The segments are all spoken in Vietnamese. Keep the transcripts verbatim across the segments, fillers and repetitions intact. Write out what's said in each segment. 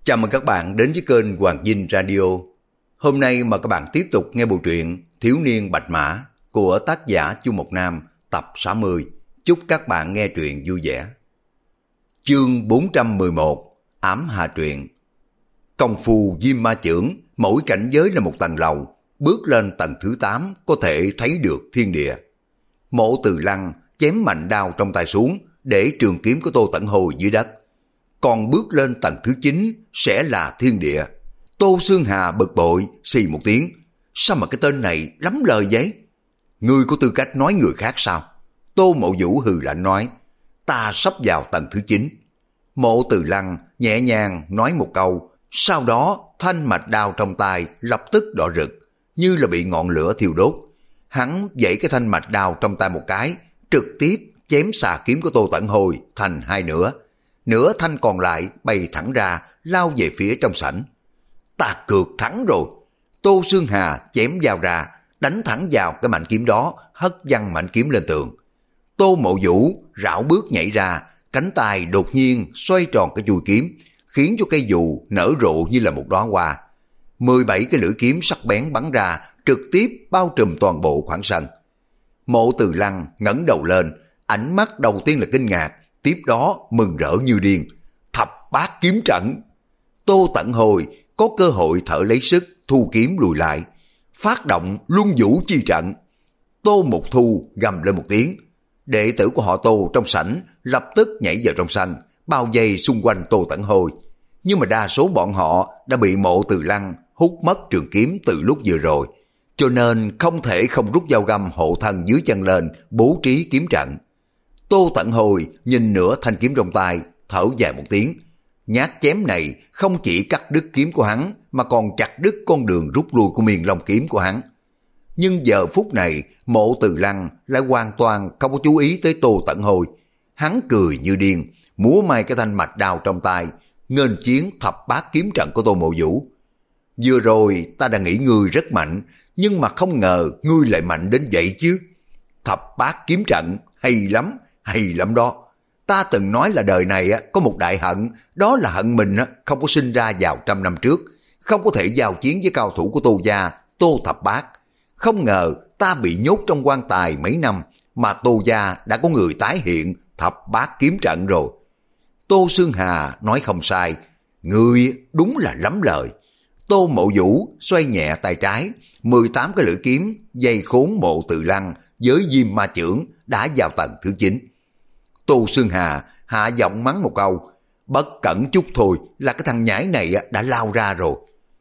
Chào mừng các bạn đến với kênh Hoàng Dinh Radio. Hôm nay mời các bạn tiếp tục nghe bộ truyện Thiếu niên Bạch Mã của tác giả Chu Mộc Nam tập sáu mươi. Chúc các bạn nghe truyện vui vẻ. Chương bốn trăm mười một, Ám Hà Truyện. Công phu Diêm Ma Chưởng, mỗi cảnh giới là một tầng lầu, bước lên tầng thứ tám có thể thấy được thiên địa. Mộ Từ Lăng chém mạnh đao trong tay xuống để trường kiếm của Tô Tẩn Hồi dưới đất. Còn bước lên tầng thứ chín sẽ là thiên địa. Tô Xương Hà bực bội, xì một tiếng. Sao mà cái tên này lắm lời vậy? Ngươi có tư cách nói người khác sao? Tô Mộ Vũ hừ lạnh nói. Ta sắp vào tầng thứ chín. Mộ Từ Lăng nhẹ nhàng nói một câu. Sau đó thanh mạch đao trong tay lập tức đỏ rực, như là bị ngọn lửa thiêu đốt. Hắn dãy cái thanh mạch đao trong tay một cái, trực tiếp chém xà kiếm của Tô Tẩn Hồi thành hai nửa. Nửa thanh còn lại bay thẳng ra, lao về phía trong sảnh. Ta cược thắng rồi. Tô Xương Hà chém dao ra, đánh thẳng vào cái mảnh kiếm đó, hất văng mảnh kiếm lên tường. Tô Mộ Vũ rảo bước nhảy ra, cánh tay đột nhiên xoay tròn cái chuôi kiếm, khiến cho cây dù nở rộ như là một đóa hoa. mười bảy cái lưỡi kiếm sắc bén bắn ra, trực tiếp bao trùm toàn bộ khoảng sân. Mộ Từ Lăng ngẩng đầu lên, ánh mắt đầu tiên là kinh ngạc, tiếp đó mừng rỡ như điên. Thập bát kiếm trận. Tô Tẩn Hồi có cơ hội thở lấy sức, thu kiếm lùi lại, phát động luân vũ chi trận. Tô Mục Thu gầm lên một tiếng. Đệ tử của họ Tô trong sảnh lập tức nhảy vào trong sân, bao vây xung quanh Tô Tẩn Hồi. Nhưng mà đa số bọn họ đã bị Mộ Từ Lăng hút mất trường kiếm từ lúc vừa rồi, cho nên không thể không rút dao găm hộ thân dưới chân lên, bố trí kiếm trận. Tô Tẩn Hồi nhìn nửa thanh kiếm trong tay, thở dài một tiếng. Nhát chém này không chỉ cắt đứt kiếm của hắn, mà còn chặt đứt con đường rút lui của miền long kiếm của hắn. Nhưng giờ phút này, Mộ Từ Lăng lại hoàn toàn không có chú ý tới Tô Tẩn Hồi. Hắn cười như điên, múa may cái thanh mạch đao trong tay, nghênh chiến thập bát kiếm trận của Tô Mộ Vũ. Vừa rồi ta đã nghĩ ngươi rất mạnh, nhưng mà không ngờ ngươi lại mạnh đến vậy chứ. Thập bát kiếm trận hay lắm, hay lắm đó. Ta từng nói là đời này có một đại hận, đó là hận mình không có sinh ra vào trăm năm trước, không có thể giao chiến với cao thủ của Tô gia, Tô Thập Bát. Không ngờ ta bị nhốt trong quan tài mấy năm, mà Tô gia đã có người tái hiện thập bát kiếm trận rồi. Tô Xương Hà nói không sai, ngươi đúng là lắm lời. Tô Mộ Vũ xoay nhẹ tay trái, mười tám cái lưỡi kiếm dây khốn Mộ Từ Lăng với Diêm Ma Chưởng đã vào tầng thứ chín. Tô Xương Hà hạ giọng mắng một câu, bất cẩn chút thôi là cái thằng nhãi này đã lao ra rồi.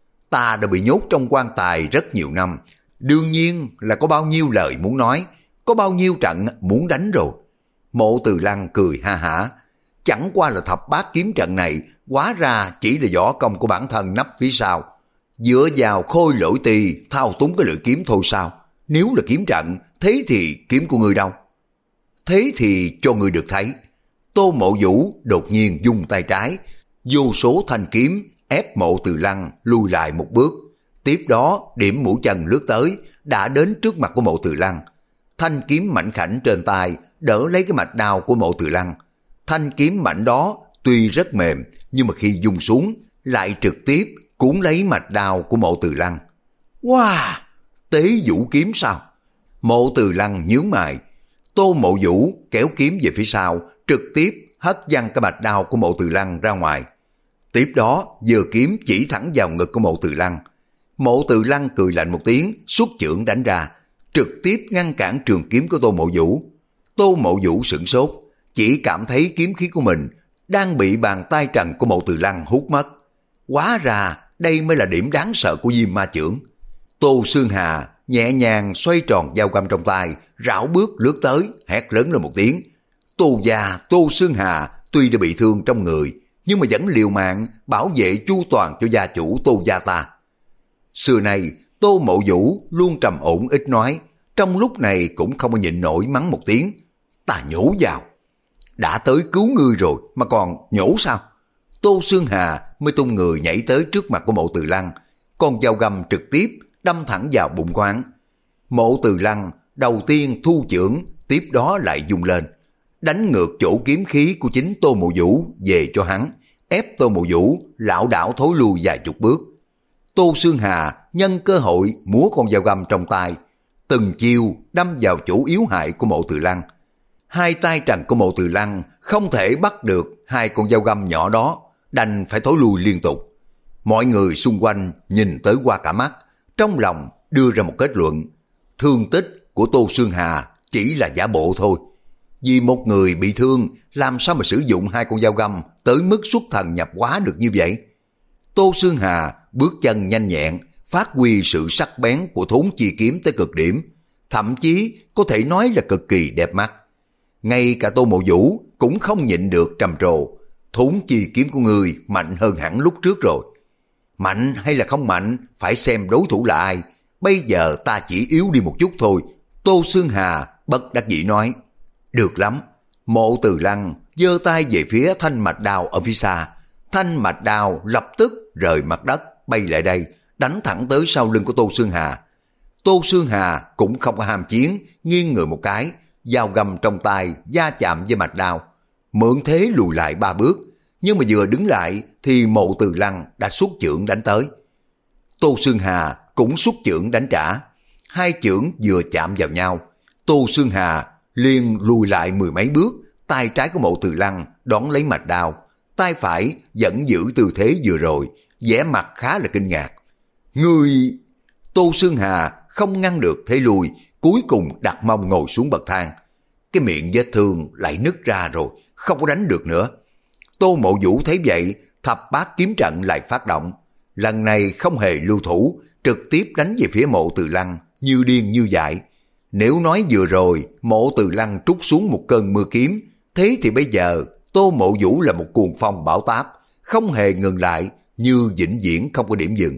Ta đã bị nhốt trong quan tài rất nhiều năm, đương nhiên là có bao nhiêu lời muốn nói, có bao nhiêu trận muốn đánh rồi. Mộ Từ Lăng cười ha hả, chẳng qua là thập bát kiếm trận này hóa ra chỉ là võ công của bản thân nấp phía sau, dựa vào khôi lỗi tì thao túng cái lưỡi kiếm thôi sao? Nếu là kiếm trận, thế thì kiếm của người đâu? Thế thì cho người được thấy. Tô Mộ Vũ đột nhiên dùng tay trái, vô số thanh kiếm ép Mộ Từ Lăng lùi lại một bước. Tiếp đó điểm mũi chân lướt tới, đã đến trước mặt của Mộ Từ Lăng. Thanh kiếm mảnh khảnh trên tay đỡ lấy cái mạch đao của Mộ Từ Lăng. Thanh kiếm mảnh đó tuy rất mềm, nhưng mà khi dùng xuống lại trực tiếp cuốn lấy mạch đao của Mộ Từ Lăng. Wow! Tế vũ kiếm sao? Mộ Từ Lăng nhướng mày. Tô Mộ Vũ kéo kiếm về phía sau, trực tiếp hất văng cái mạch đao của Mộ Từ Lăng ra ngoài. Tiếp đó giơ kiếm chỉ thẳng vào ngực của Mộ Từ Lăng. Mộ Từ Lăng cười lạnh một tiếng, xuất chưởng đánh ra, trực tiếp ngăn cản trường kiếm của Tô Mộ Vũ. Tô Mộ Vũ sửng sốt, chỉ cảm thấy kiếm khí của mình đang bị bàn tay trần của Mộ Từ Lăng hút mất. Hóa ra đây mới là điểm đáng sợ của Diêm Ma Chưởng. Tô Xương Hà nhẹ nhàng xoay tròn dao găm trong tay, rảo bước lướt tới, hét lớn lên một tiếng. Tô gia Tô Xương Hà tuy đã bị thương trong người, nhưng mà vẫn liều mạng bảo vệ chu toàn cho gia chủ Tô gia ta. Xưa này Tô Mộ Vũ luôn trầm ổn ít nói, trong lúc này cũng không có nhịn nổi mắng một tiếng. Ta nhổ vào. Đã tới cứu ngươi rồi mà còn nhổ sao? Tô Xương Hà mới tung người nhảy tới trước mặt của Mộ Từ Lăng, con dao găm trực tiếp đâm thẳng vào bụng của hắn. Mộ Từ Lăng đầu tiên thu chưởng, tiếp đó lại dùng lên, đánh ngược chỗ kiếm khí của chính Tô Mộ Vũ về cho hắn, ép Tô Mộ Vũ lảo đảo thối lui vài chục bước. Tô Xương Hà nhân cơ hội múa con dao găm trong tay, từng chiêu đâm vào chỗ yếu hại của Mộ Từ Lăng. Hai tay trần của Mộ Từ Lăng không thể bắt được hai con dao găm nhỏ đó, đành phải thối lui liên tục. Mọi người xung quanh nhìn tới qua cả mắt, trong lòng đưa ra một kết luận: thương tích của Tô Xương Hà chỉ là giả bộ thôi. Vì một người bị thương, làm sao mà sử dụng hai con dao găm tới mức xuất thần nhập hóa được như vậy? Tô Xương Hà bước chân nhanh nhẹn, phát huy sự sắc bén của thốn chi kiếm tới cực điểm, thậm chí có thể nói là cực kỳ đẹp mắt. Ngay cả Tô Mộ Vũ cũng không nhịn được trầm trồ: thốn chi kiếm của người mạnh hơn hẳn lúc trước rồi. Mạnh hay là không mạnh phải xem đối thủ là ai, bây giờ ta chỉ yếu đi một chút thôi. Tô Xương Hà bất đắc dĩ nói. Được lắm. Mộ Từ Lăng giơ tay về phía thanh mạch đao ở phía xa. Thanh mạch đao lập tức rời mặt đất bay lại đây, đánh thẳng tới sau lưng của Tô Xương Hà. Tô Xương Hà cũng không có ham chiến, nghiêng người một cái, dao găm trong tay va chạm với mạch đao, mượn thế lùi lại ba bước. Nhưng mà vừa đứng lại thì Mộ Từ Lăng đã xuất chưởng đánh tới. Tô Xương Hà cũng xuất chưởng đánh trả. Hai chưởng vừa chạm vào nhau, Tô Xương Hà liền lùi lại mười mấy bước, tay trái của Mộ Từ Lăng đón lấy mạch đao, tay phải vẫn giữ tư thế vừa rồi, vẻ mặt khá là kinh ngạc. Ngươi... Tô Xương Hà không ngăn được thế lùi, cuối cùng đặt mông ngồi xuống bậc thang. Cái miệng vết thương lại nứt ra rồi, không có đánh được nữa. Tô Mộ Vũ thấy vậy, thập bát kiếm trận lại phát động. Lần này không hề lưu thủ, trực tiếp đánh về phía Mộ Từ Lăng như điên như dại. Nếu nói vừa rồi Mộ Từ Lăng trút xuống một cơn mưa kiếm, thế thì bây giờ Tô Mộ Vũ là một cuồng phong bão táp, không hề ngừng lại, như vĩnh viễn không có điểm dừng.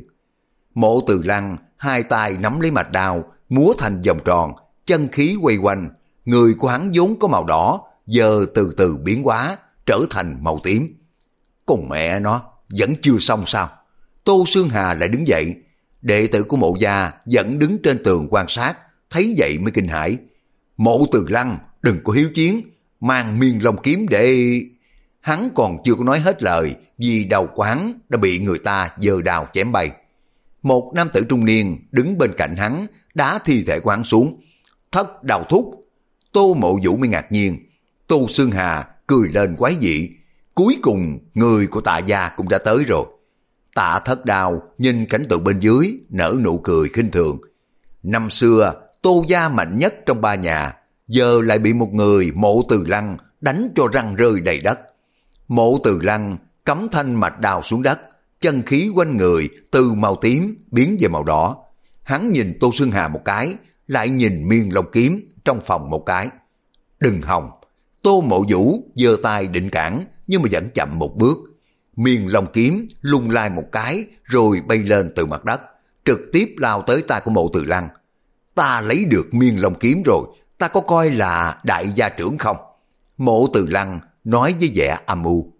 Mộ Từ Lăng hai tay nắm lấy mạch đao, múa thành vòng tròn, chân khí quay quanh. Người của hắn vốn có màu đỏ, giờ từ từ biến hóa trở thành màu tím. Con mẹ nó, vẫn chưa xong sao? Tô Xương Hà lại đứng dậy. Đệ tử của Mộ gia vẫn đứng trên tường quan sát, thấy vậy mới kinh hãi. Mộ Từ Lăng đừng có hiếu chiến, mang Miên Long kiếm để... Hắn còn chưa có nói hết lời, vì đầu của hắn đã bị người ta giơ đao chém bay. Một nam tử trung niên đứng bên cạnh hắn đá thi thể của hắn xuống. Thất Đao thúc. Tô Mộ Vũ mới ngạc nhiên. Tô Xương Hà cười lên quái dị. Cuối cùng người của Tạ gia cũng đã tới rồi. Tạ Thất Đao nhìn cảnh tượng bên dưới, nở nụ cười khinh thường. Năm xưa Tô gia mạnh nhất trong ba nhà, giờ lại bị một người Mộ Từ Lăng đánh cho răng rơi đầy đất. Mộ Từ Lăng cắm thanh mạch đao xuống đất, chân khí quanh người từ màu tím biến về màu đỏ. Hắn nhìn Tô Xương Hà một cái, lại nhìn Miên Long kiếm trong phòng một cái. Đừng hòng. Tô Mộ Vũ giơ tay định cản, nhưng mà vẫn chậm một bước. Miên Long kiếm lung lai một cái rồi bay lên từ mặt đất, trực tiếp lao tới tay của Mộ Từ Lăng. Ta lấy được Miên Long kiếm rồi, ta có coi là đại gia trưởng không? Mộ Từ Lăng nói với vẻ âm u.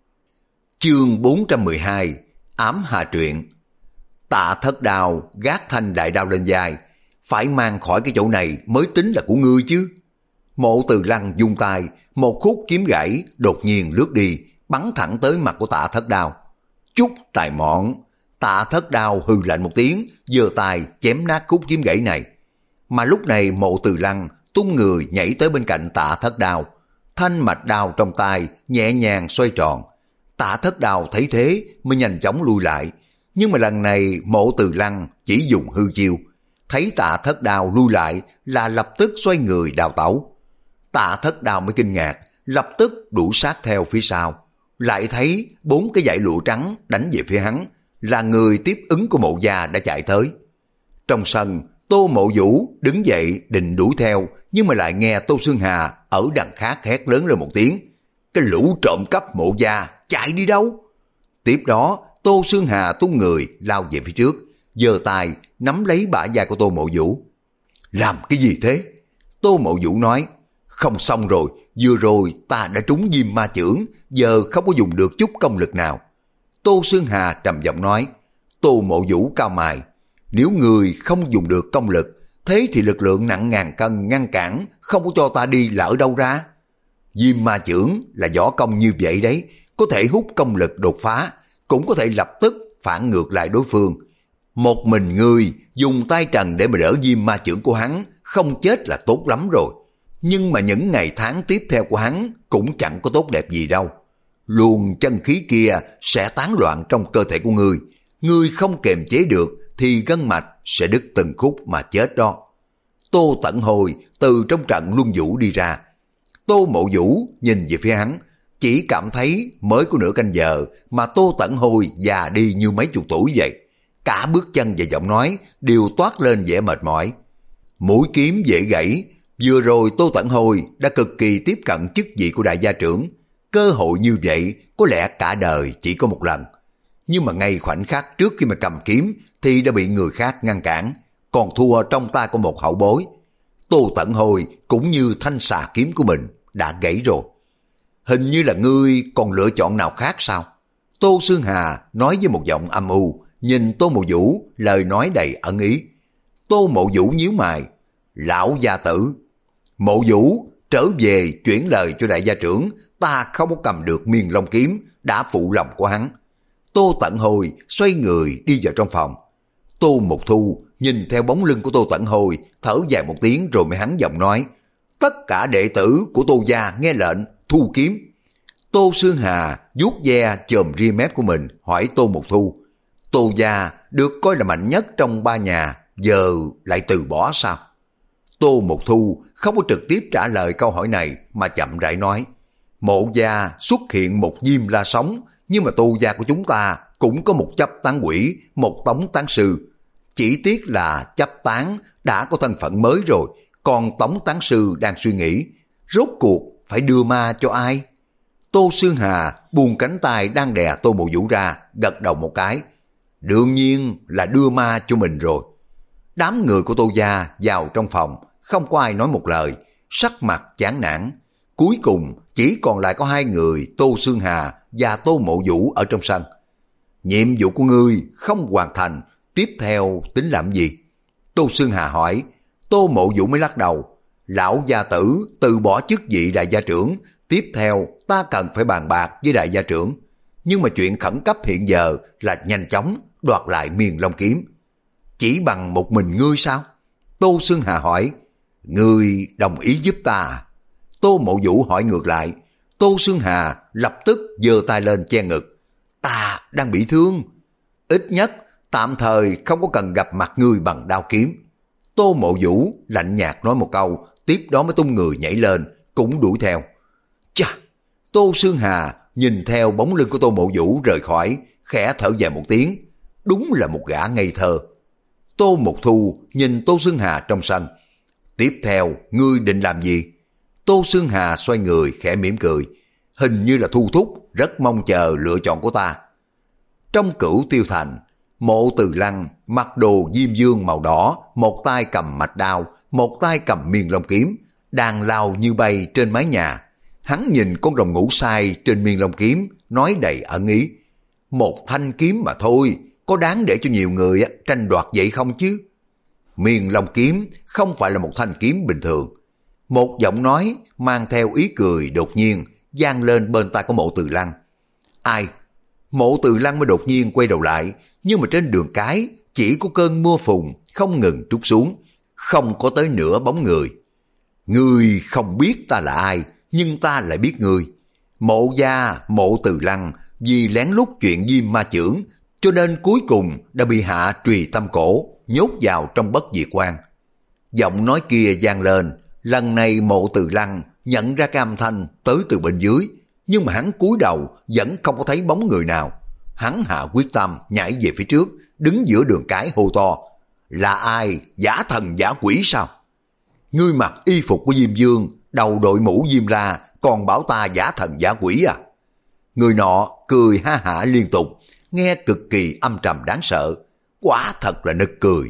Chương bốn trăm mười hai, Ám Hà Truyện. Tạ Thất Đao gác thanh đại đao lên vai, phải mang khỏi cái chỗ này mới tính là của ngươi chứ. Mộ Từ Lăng vung tay, một khúc kiếm gãy đột nhiên lướt đi, bắn thẳng tới mặt của Tạ Thất Đao. Chút tài mọn. Tạ Thất Đao hừ lạnh một tiếng, giơ tay chém nát khúc kiếm gãy này. Mà lúc này Mộ Từ Lăng tung người nhảy tới bên cạnh Tạ Thất Đao, thanh mạch đao trong tay nhẹ nhàng xoay tròn. Tạ Thất Đao thấy thế mới nhanh chóng lui lại, nhưng mà lần này Mộ Từ Lăng chỉ dùng hư chiêu. Thấy Tạ Thất Đao lui lại là lập tức xoay người đào tẩu. Tạ Thất Đao mới kinh ngạc, lập tức đuổi sát theo phía sau. Lại thấy bốn cái dải lụa trắng đánh về phía hắn, là người tiếp ứng của Mộ gia đã chạy tới. Trong sân, Tô Mộ Vũ đứng dậy định đuổi theo, nhưng mà lại nghe Tô Xương Hà ở đằng khác hét lớn lên một tiếng. Cái lũ trộm cắp Mộ gia chạy đi đâu? Tiếp đó Tô Xương Hà tung người lao về phía trước, giơ tay nắm lấy bả vai của Tô Mộ Vũ. Làm cái gì thế? Tô Mộ Vũ nói. Không xong rồi, vừa rồi ta đã trúng diêm ma chưởng, giờ không có dùng được chút công lực nào. Tô Xương Hà trầm giọng nói. Tô Mộ Vũ cao mày. Nếu người không dùng được công lực, thế thì lực lượng nặng ngàn cân ngăn cản, không có cho ta đi là ở đâu ra? Diêm ma chưởng là võ công như vậy đấy, có thể hút công lực đột phá, cũng có thể lập tức phản ngược lại đối phương. Một mình ngươi dùng tay trần để mà đỡ diêm ma chưởng của hắn, không chết là tốt lắm rồi. Nhưng mà những ngày tháng tiếp theo của hắn cũng chẳng có tốt đẹp gì đâu. Luồng chân khí kia sẽ tán loạn trong cơ thể của ngươi. Ngươi không kiềm chế được thì gân mạch sẽ đứt từng khúc mà chết đó. Tô Tẩn Hồi từ trong trận luân vũ đi ra. Tô Mộ Vũ nhìn về phía hắn, chỉ cảm thấy mới có nửa canh giờ mà Tô Tẩn Hồi già đi như mấy chục tuổi vậy. Cả bước chân và giọng nói đều toát lên vẻ mệt mỏi. Mũi kiếm dễ gãy, vừa rồi Tô Tẩn Hồi đã cực kỳ tiếp cận chức vị của đại gia trưởng. Cơ hội như vậy có lẽ cả đời chỉ có một lần. Nhưng mà ngay khoảnh khắc trước khi mà cầm kiếm thì đã bị người khác ngăn cản, còn thua trong tay của một hậu bối. Tô Tẩn Hồi cũng như thanh xà kiếm của mình đã gãy rồi. Hình như là ngươi còn lựa chọn nào khác sao? Tô Sương Hà nói với một giọng âm u, nhìn Tô Mộ Vũ, lời nói đầy ẩn ý. Tô Mộ Vũ nhíu mày. Lão gia tử. Mộ Vũ, trở về chuyển lời cho đại gia trưởng, ta không có cầm được miên long kiếm, đã phụ lòng của hắn. Tô Tẩn Hồi xoay người đi vào trong phòng. Tô Mục Thu nhìn theo bóng lưng của Tô Tẩn Hồi, thở dài một tiếng rồi mới hắn giọng nói. Tất cả đệ tử của Tô gia nghe lệnh, thu kiếm. Tô Sương Hà vuốt ve chòm ria mép của mình, hỏi Tô Mục Thu. Tô gia được coi là mạnh nhất trong ba nhà, giờ lại từ bỏ sao? Tô Mục Thu không có trực tiếp trả lời câu hỏi này mà chậm rãi nói. Mộ gia xuất hiện một diêm la sống, nhưng mà Tô gia của chúng ta cũng có một chấp tán quỷ, một tống tán sư. Chỉ tiếc là chấp tán đã có thân phận mới rồi, còn tống tán sư đang suy nghĩ, rốt cuộc phải đưa ma cho ai? Tô Sương Hà buông cánh tay đang đè Tô Mộ Vũ ra, gật đầu một cái. Đương nhiên là đưa ma cho mình rồi. Đám người của Tô gia vào trong phòng, không có ai nói một lời, sắc mặt chán nản. Cuối cùng chỉ còn lại có hai người, Tô Sương Hà và Tô Mộ Vũ ở trong sân. Nhiệm vụ của ngươi không hoàn thành, tiếp theo tính làm gì? Tô Sương Hà hỏi. Tô Mộ Vũ mới lắc đầu. Lão gia tử từ bỏ chức vị đại gia trưởng, tiếp theo ta cần phải bàn bạc với đại gia trưởng. Nhưng mà chuyện khẩn cấp hiện giờ là nhanh chóng đoạt lại miên long kiếm. Chỉ bằng một mình ngươi sao? Tô Sương Hà hỏi. Ngươi đồng ý giúp ta? Tô Mộ Vũ hỏi ngược lại. Tô Sương Hà lập tức giơ tay lên che ngực. Ta đang bị thương. Ít nhất tạm thời không có cần gặp mặt ngươi bằng đao kiếm. Tô Mộ Vũ lạnh nhạt nói một câu, tiếp đó mới tung người nhảy lên, cũng đuổi theo. Chà! Tô Sương Hà nhìn theo bóng lưng của Tô Mộ Vũ rời khỏi, khẽ thở dài một tiếng. Đúng là một gã ngây thơ. Tô Mục Thu nhìn Tô Sương Hà trong sân. Tiếp theo, ngươi định làm gì? Tô Sương Hà xoay người khẽ mỉm cười. Hình như là thu thúc, rất mong chờ lựa chọn của ta. Trong Cửu Tiêu Thành, Mộ Từ Lăng mặc đồ diêm dương màu đỏ, một tay cầm mạch đao, một tay cầm miên long kiếm, đang lao như bay trên mái nhà. Hắn nhìn con rồng ngũ sai trên miên long kiếm, nói đầy ẩn ý. Một thanh kiếm mà thôi, có đáng để cho nhiều người tranh đoạt vậy không chứ? Miên long kiếm không phải là một thanh kiếm bình thường. Một giọng nói mang theo ý cười đột nhiên vang lên bên tai của Mộ Từ Lăng. Ai? Mộ Từ Lăng mới đột nhiên quay đầu lại, nhưng mà trên đường cái chỉ có cơn mưa phùn không ngừng trút xuống, không có tới nửa bóng người. Ngươi không biết ta là ai, nhưng ta lại biết ngươi. Mộ gia Mộ Từ Lăng vì lén lút chuyện diêm ma chưởng, cho nên cuối cùng đã bị hạ trùy tâm cổ, nhốt vào trong bất diệt quan. Giọng nói kia vang lên, lần này Mộ Từ Lăng nhận ra cái âm thanh tới từ bên dưới, nhưng mà hắn cúi đầu vẫn không có thấy bóng người nào. Hắn hạ quyết tâm nhảy về phía trước, đứng giữa đường cái hô to. Là ai? Giả thần giả quỷ sao? Ngươi mặc y phục của Diêm Dương, đầu đội mũ diêm la, còn bảo ta giả thần giả quỷ à? Người nọ cười ha hả liên tục, nghe cực kỳ âm trầm đáng sợ. Quả thật là nực cười.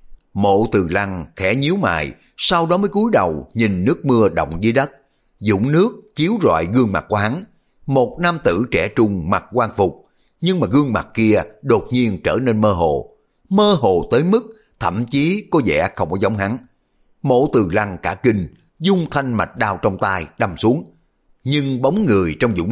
Mộ Từ Lăng khẽ nhíu mày, sau đó mới cúi đầu nhìn nước mưa đọng dưới đất. Dũng nước chiếu rọi gương mặt của hắn. Một nam tử trẻ trung mặc quan phục, nhưng mà gương mặt kia đột nhiên trở nên mơ hồ. Mơ hồ tới mức thậm chí có vẻ không có giống hắn. Mộ Từ Lăng cả kinh, dung thanh mạch đao trong tay đâm xuống. Nhưng bóng người trong dũng nước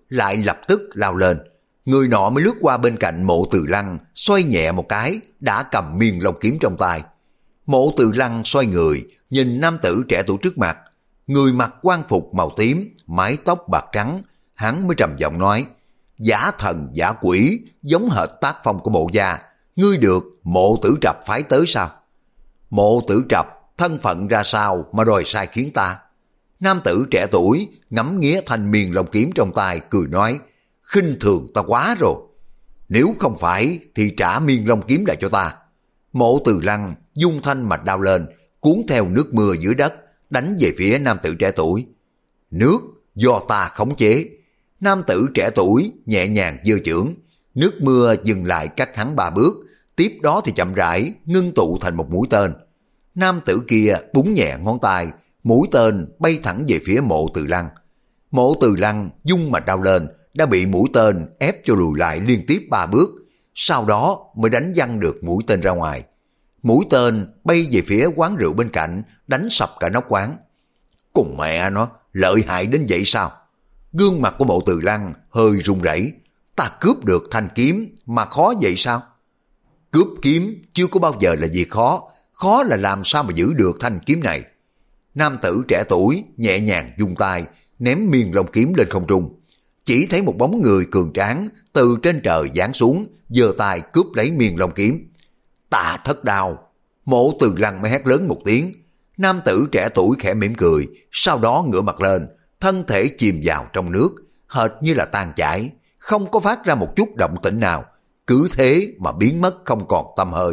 lại lập tức lao lên. Người nọ mới lướt qua bên cạnh Mộ Từ Lăng, xoay nhẹ một cái, đã cầm miên long kiếm trong tay. Mộ Từ Lăng xoay người, nhìn nam tử trẻ tuổi trước mặt. Người mặc quan phục màu tím, mái tóc bạc trắng, hắn mới trầm giọng nói, giả thần giả quỷ, giống hệt tác phong của Mộ gia, ngươi được Mộ Tử Trập phái tới sao? Mộ Tử Trập thân phận ra sao mà đòi sai khiến ta? Nam tử trẻ tuổi ngắm nghía thanh miên long kiếm trong tay, cười nói, khinh thường ta quá rồi. Nếu không phải thì trả miên long kiếm lại cho ta. Mộ Từ Lăng dung thanh mạch đao lên, cuốn theo nước mưa dưới đất, đánh về phía nam tử trẻ tuổi. Nước do ta khống chế. Nam tử trẻ tuổi nhẹ nhàng giơ chưởng, nước mưa dừng lại cách hắn ba bước, tiếp đó thì chậm rãi ngưng tụ thành một mũi tên. Nam tử kia búng nhẹ ngón tay, mũi tên bay thẳng về phía Mộ Từ Lăng. Mộ Từ Lăng dung mạch đao lên, đã bị mũi tên ép cho lùi lại liên tiếp ba bước, sau đó mới đánh văng được mũi tên ra ngoài. Mũi tên bay về phía quán rượu bên cạnh, đánh sập cả nóc quán. Cùng mẹ nó, lợi hại đến vậy sao? Gương mặt của Mộ Từ Lăng hơi run rẩy. Ta cướp được thanh kiếm mà khó vậy sao? Cướp kiếm chưa có bao giờ là việc khó, khó là làm sao mà giữ được thanh kiếm này. Nam tử trẻ tuổi nhẹ nhàng vung tay, ném miên long kiếm lên không trung. Chỉ thấy một bóng người cường tráng từ trên trời giáng xuống, giơ tay cướp lấy miên long kiếm. Tạ Thất Đao! Mộ Từ Lăng mới hét lớn một tiếng. Nam tử trẻ tuổi khẽ mỉm cười, sau đó ngửa mặt lên, thân thể chìm vào trong nước, hệt như là tan chảy, không có phát ra một chút động tĩnh nào, cứ thế mà biến mất không còn tăm hơi.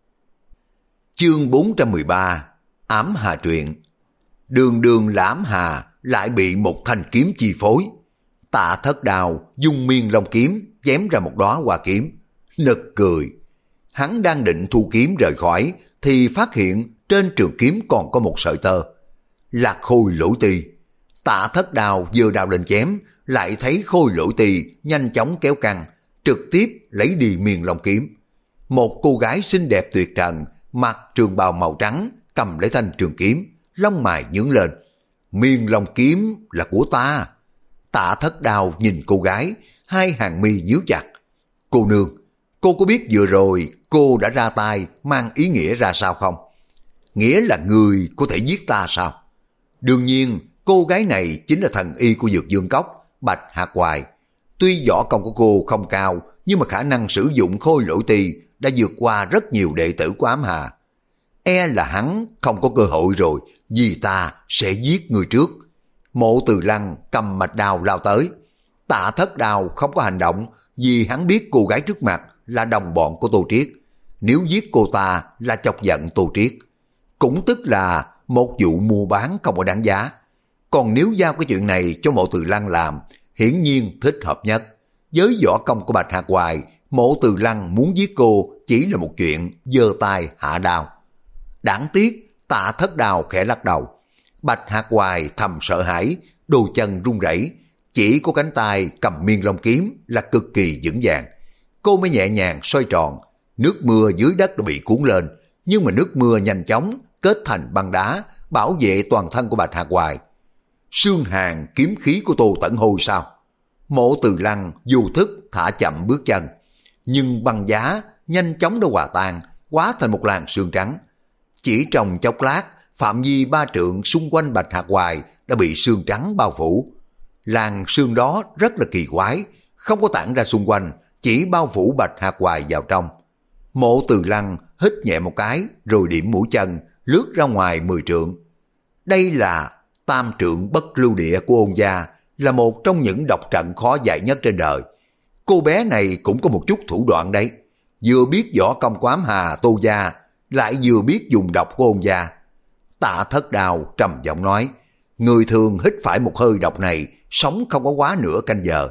Chương bốn trăm mười ba Ám Hà Truyện. Đường đường là ám hà, lại bị một thanh kiếm chi phối. Tạ Thất Đao dùng miên long kiếm chém ra một đóa hoa kiếm. Nực cười. Hắn đang định thu kiếm rời khỏi thì phát hiện trên trường kiếm còn có một sợi tơ. Là Khôi Lỗi Ti. Tạ Thất Đao giơ đao lên chém, lại thấy Khôi Lỗi Ti nhanh chóng kéo căng, trực tiếp lấy đi miên long kiếm. Một cô gái xinh đẹp tuyệt trần, mặc trường bào màu trắng, cầm lấy thanh trường kiếm, lông mày nhướng lên. Miên long kiếm là của ta. Tạ Thất Đao nhìn cô gái, hai hàng mi nhíu chặt. Cô nương, cô có biết vừa rồi cô đã ra tay mang ý nghĩa ra sao không? Nghĩa là người có thể giết ta sao? Đương nhiên, cô gái này chính là thần y của Dược Dương Cốc, Bạch Hạc Hoài. Tuy võ công của cô không cao, nhưng mà khả năng sử dụng Khôi Lỗi Ti đã vượt qua rất nhiều đệ tử của ám hà. E là hắn không có cơ hội rồi, vì ta sẽ giết người trước. Mộ Từ Lăng cầm mạch đao lao tới. Tạ Thất Đao không có hành động, vì hắn biết cô gái trước mặt là đồng bọn của Tô Triết. Nếu giết cô ta là chọc giận Tô Triết, cũng tức là một vụ mua bán không có đáng giá. Còn nếu giao cái chuyện này cho Mộ Từ Lăng làm, hiển nhiên thích hợp nhất. Với võ công của Bạch Hạc Hoài, Mộ Từ Lăng muốn giết cô chỉ là một chuyện giơ tay hạ đao. Đáng tiếc, Tạ Thất Đao khẽ lắc đầu. Bạch Hạc Hoài thầm sợ hãi, đôi chân run rẩy, chỉ có cánh tay cầm miên long kiếm là cực kỳ vững vàng. Cô mới nhẹ nhàng xoay tròn, nước mưa dưới đất đã bị cuốn lên, nhưng mà nước mưa nhanh chóng kết thành băng đá, bảo vệ toàn thân của Bạch Hạc Hoài. Xương hàn kiếm khí của Tô Tẩn Hôi sao? Mộ Từ Lăng vô thức thả chậm bước chân, nhưng băng giá nhanh chóng đã hòa tan, hóa thành một làn sương trắng. Chỉ trong chốc lát, phạm vi ba trượng xung quanh Bạch Hạc Hoài đã bị sương trắng bao phủ. Làn sương đó rất là kỳ quái, không có tản ra xung quanh, chỉ bao phủ Bạch Hạc Hoài vào trong. Mộ Từ Lăng hít nhẹ một cái, rồi điểm mũi chân, lướt ra ngoài mười trượng. Đây là tam trượng bất lưu địa của Ôn gia, là một trong những độc trận khó giải nhất trên đời. Cô bé này cũng có một chút thủ đoạn đấy, vừa biết võ công của ám hà Tô gia, lại vừa biết dùng độc của Ôn gia. Tạ Thất Đao trầm giọng nói, người thường hít phải một hơi độc này, sống không có quá nửa canh giờ.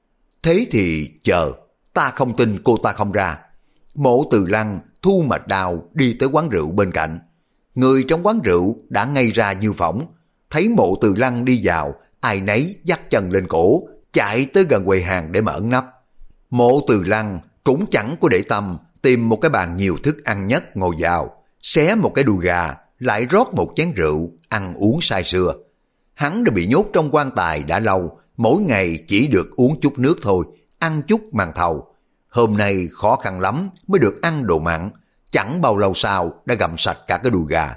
Thế thì chờ, ta không tin cô ta không ra. Mộ Từ Lăng thu mạch đao đi tới quán rượu bên cạnh. Người trong quán rượu đã ngây ra như phỏng, thấy Mộ Từ Lăng đi vào, ai nấy dắt chân lên cổ, chạy tới gần quầy hàng để mở nắp. Mộ Từ Lăng cũng chẳng có để tâm, tìm một cái bàn nhiều thức ăn nhất ngồi vào, xé một cái đùi gà, lại rót một chén rượu, ăn uống say sưa. Hắn đã bị nhốt trong quan tài đã lâu, mỗi ngày chỉ được uống chút nước thôi, ăn chút màn thầu. Hôm nay khó khăn lắm mới được ăn đồ mặn, chẳng bao lâu sau đã gặm sạch cả cái đùi gà.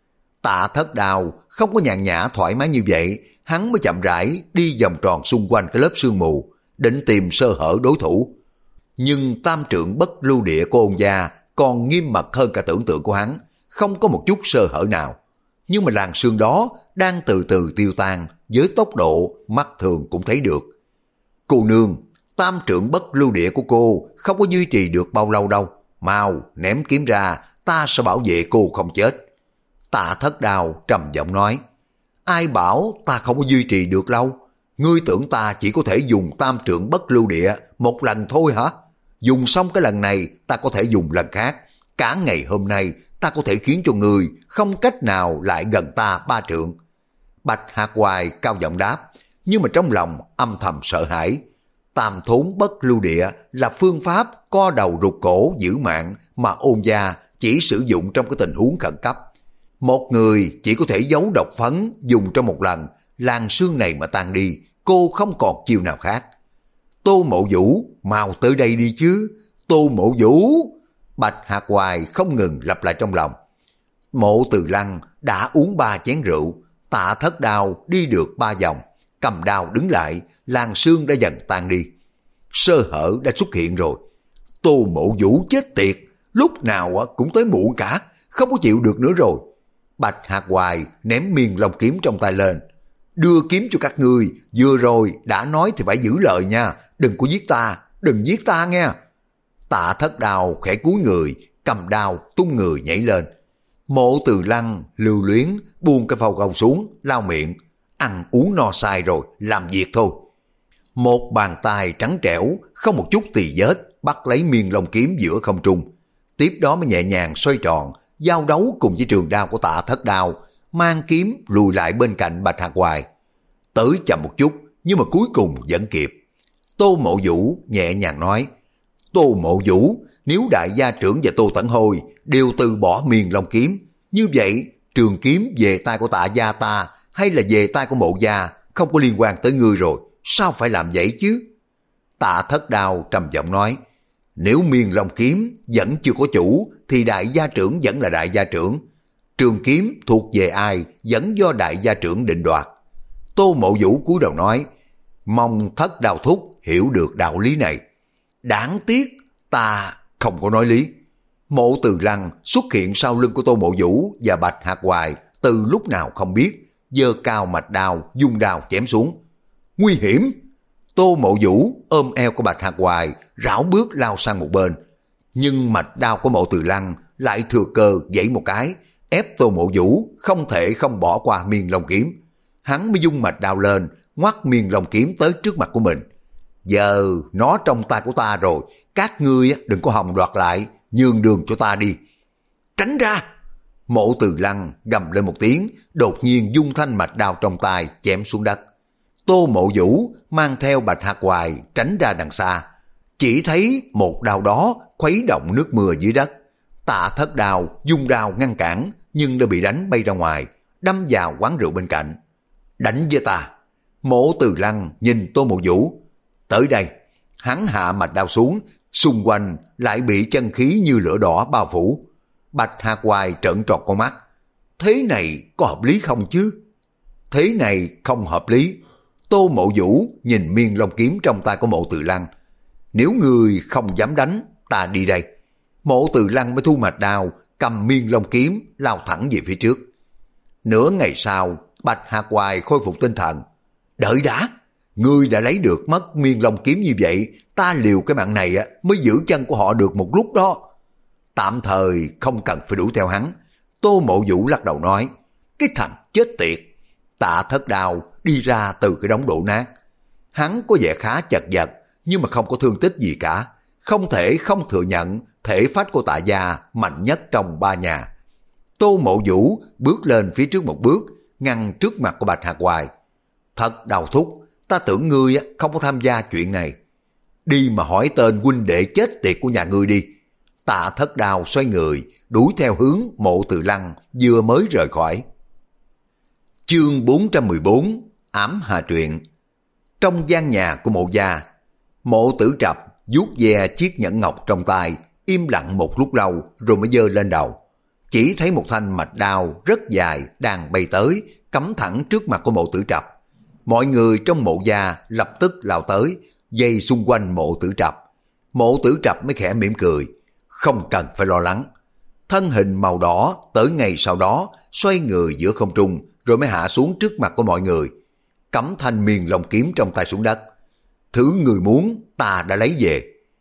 Tạ Thất Đao không có nhàn nhã thoải mái như vậy, hắn mới chậm rãi đi vòng tròn xung quanh cái lớp sương mù, định tìm sơ hở đối thủ. Nhưng tam trượng bất lưu địa của ôn gia còn nghiêm mật hơn cả tưởng tượng của hắn, không có một chút sơ hở nào. Nhưng mà làn sương đó đang từ từ tiêu tan với tốc độ mắt thường cũng thấy được. Cô nương, tam trượng bất lưu địa của cô không có duy trì được bao lâu đâu. Mau ném kiếm ra, ta sẽ bảo vệ cô không chết. Tạ Thất Đao trầm giọng nói. Ai bảo ta không có duy trì được lâu? Ngươi tưởng ta chỉ có thể dùng tam trượng bất lưu địa một lần thôi hả? Dùng xong cái lần này ta có thể dùng lần khác. Cả ngày hôm nay ta có thể khiến cho ngươi không cách nào lại gần ta ba trượng. Bạch Hạc Hoài cao giọng đáp, nhưng mà trong lòng âm thầm sợ hãi. Tam thốn bất lưu địa là phương pháp co đầu rụt cổ giữ mạng mà ôn gia chỉ sử dụng trong cái tình huống khẩn cấp. Một người chỉ có thể giấu độc phấn dùng trong một lần, làn sương này mà tan đi, cô không còn chiêu nào khác. Tô Mộ Vũ, mau tới đây đi chứ. Tô Mộ Vũ. Bạch Hạc Hoài không ngừng lặp lại trong lòng. Mộ Từ Lăng đã uống ba chén rượu, Tạ Thất Đao đi được ba vòng, cầm đao đứng lại, làn sương đã dần tan đi. Sơ hở đã xuất hiện rồi. Tô Mộ Vũ chết tiệt, lúc nào cũng tới muộn cả, không có chịu được nữa rồi. Bạch Hạc Hoài ném miên long kiếm trong tay lên. Đưa kiếm cho các ngươi, vừa rồi đã nói thì phải giữ lời nha, đừng có giết ta, đừng giết ta nghe. Tạ Thất Đao khẽ cúi người, cầm đao tung người nhảy lên. Mộ Từ Lăng lưu luyến buông cái phao gầu xuống, lau miệng. Ăn uống no sai rồi, làm việc thôi. Một bàn tay trắng trẻo, không một chút tì vết, bắt lấy miên long kiếm giữa không trung. Tiếp đó mới nhẹ nhàng xoay tròn, giao đấu cùng với trường đao của Tạ Thất Đao, mang kiếm lùi lại bên cạnh Bạch Hạc Hoài. Tới chậm một chút, nhưng mà cuối cùng vẫn kịp. Tô Mộ Vũ nhẹ nhàng nói, Tô Mộ Vũ, nếu đại gia trưởng và Tô Tẩn Hôi đều từ bỏ miên long kiếm, như vậy trường kiếm về tay của Tạ gia ta hay là về tay của Mộ gia không có liên quan tới ngươi rồi, sao phải làm vậy chứ? Tạ Thất Đao trầm giọng nói, nếu miên long kiếm vẫn chưa có chủ thì đại gia trưởng vẫn là đại gia trưởng. Trường kiếm thuộc về ai vẫn do đại gia trưởng định đoạt. Tô Mộ Vũ cúi đầu nói, mong Thất Đao thúc hiểu được đạo lý này. Đáng tiếc ta không có nói lý. Mộ Từ Lăng xuất hiện sau lưng của Tô Mộ Vũ và Bạch Hạc Hoài từ lúc nào không biết, giơ cao mạch đao dung đao chém xuống. Nguy hiểm! Tô Mộ Vũ ôm eo của Bạch Hạc Hoài rảo bước lao sang một bên, nhưng mạch đao của Mộ Từ Lăng lại thừa cơ giãy một cái, ép Tô Mộ Vũ không thể không bỏ qua miên long kiếm. Hắn mới dung mạch đao lên, ngoắt miên long kiếm tới trước mặt của mình. Giờ nó trong tay của ta rồi, các ngươi đừng có hòng đoạt lại, nhường đường cho ta đi. Tránh ra! Mộ Từ Lăng gầm lên một tiếng, đột nhiên dung thanh mạch đao trong tay chém xuống đất. Tô Mộ Vũ mang theo Bạch Hạc Hoài tránh ra đằng xa. Chỉ thấy một đao đó khuấy động nước mưa dưới đất. Tạ Thất Đao dung đao ngăn cản, nhưng đã bị đánh bay ra ngoài, đâm vào quán rượu bên cạnh. Đánh với ta! Mộ Từ Lăng nhìn Tô Mộ Vũ. Tới đây! Hắn hạ mạch đao xuống, xung quanh lại bị chân khí như lửa đỏ bao phủ. Bạch Hạc Hoài trợn tròn con mắt. Thế này có hợp lý không chứ? Thế này không hợp lý. Tô Mộ Vũ nhìn miên long kiếm trong tay của Mộ Từ Lăng. Nếu người không dám đánh, ta đi đây. Mộ Từ Lăng mới thu mạch đao, cầm miên long kiếm lao thẳng về phía trước. Nửa ngày sau, Bạch Hạc Hoài khôi phục tinh thần. Đợi đã! Ngươi đã lấy được mất miên long kiếm như vậy, ta liều cái mạng này mới giữ chân của họ được một lúc đó. Tạm thời không cần phải đuổi theo hắn. Tô Mộ Vũ lắc đầu nói, cái thằng chết tiệt. Tạ Thất Đao đi ra từ cái đống đổ nát. Hắn có vẻ khá chật vật, nhưng mà không có thương tích gì cả. Không thể không thừa nhận thể phách của Tạ gia mạnh nhất trong ba nhà. Tô Mộ Vũ bước lên phía trước một bước, ngăn trước mặt của Bạch Hạc Hoài. Thật Đao thúc, ta tưởng ngươi không có tham gia chuyện này. Đi mà hỏi tên huynh đệ chết tiệt của nhà ngươi đi. Tạ Thất Đao xoay người, đuổi theo hướng Mộ Từ Lăng vừa mới rời khỏi. Chương bốn trăm mười bốn, Ám Hà Truyện. Trong gian nhà của Mộ gia, Mộ Tử Trập vuốt ve chiếc nhẫn ngọc trong tay, im lặng một lúc lâu rồi mới giơ lên đầu. Chỉ thấy một thanh mạch đao rất dài đang bay tới, cắm thẳng trước mặt của Mộ Tử Trập. Mọi người trong Mộ gia lập tức lao tới, dây xung quanh Mộ Tử Trập. Mộ Tử Trập mới khẽ mỉm cười, không cần phải lo lắng. Thân hình màu đỏ tới ngay sau đó xoay người giữa không trung rồi mới hạ xuống trước mặt của mọi người, cắm thanh miền long kiếm trong tay xuống đất. Thứ người muốn ta đã lấy về.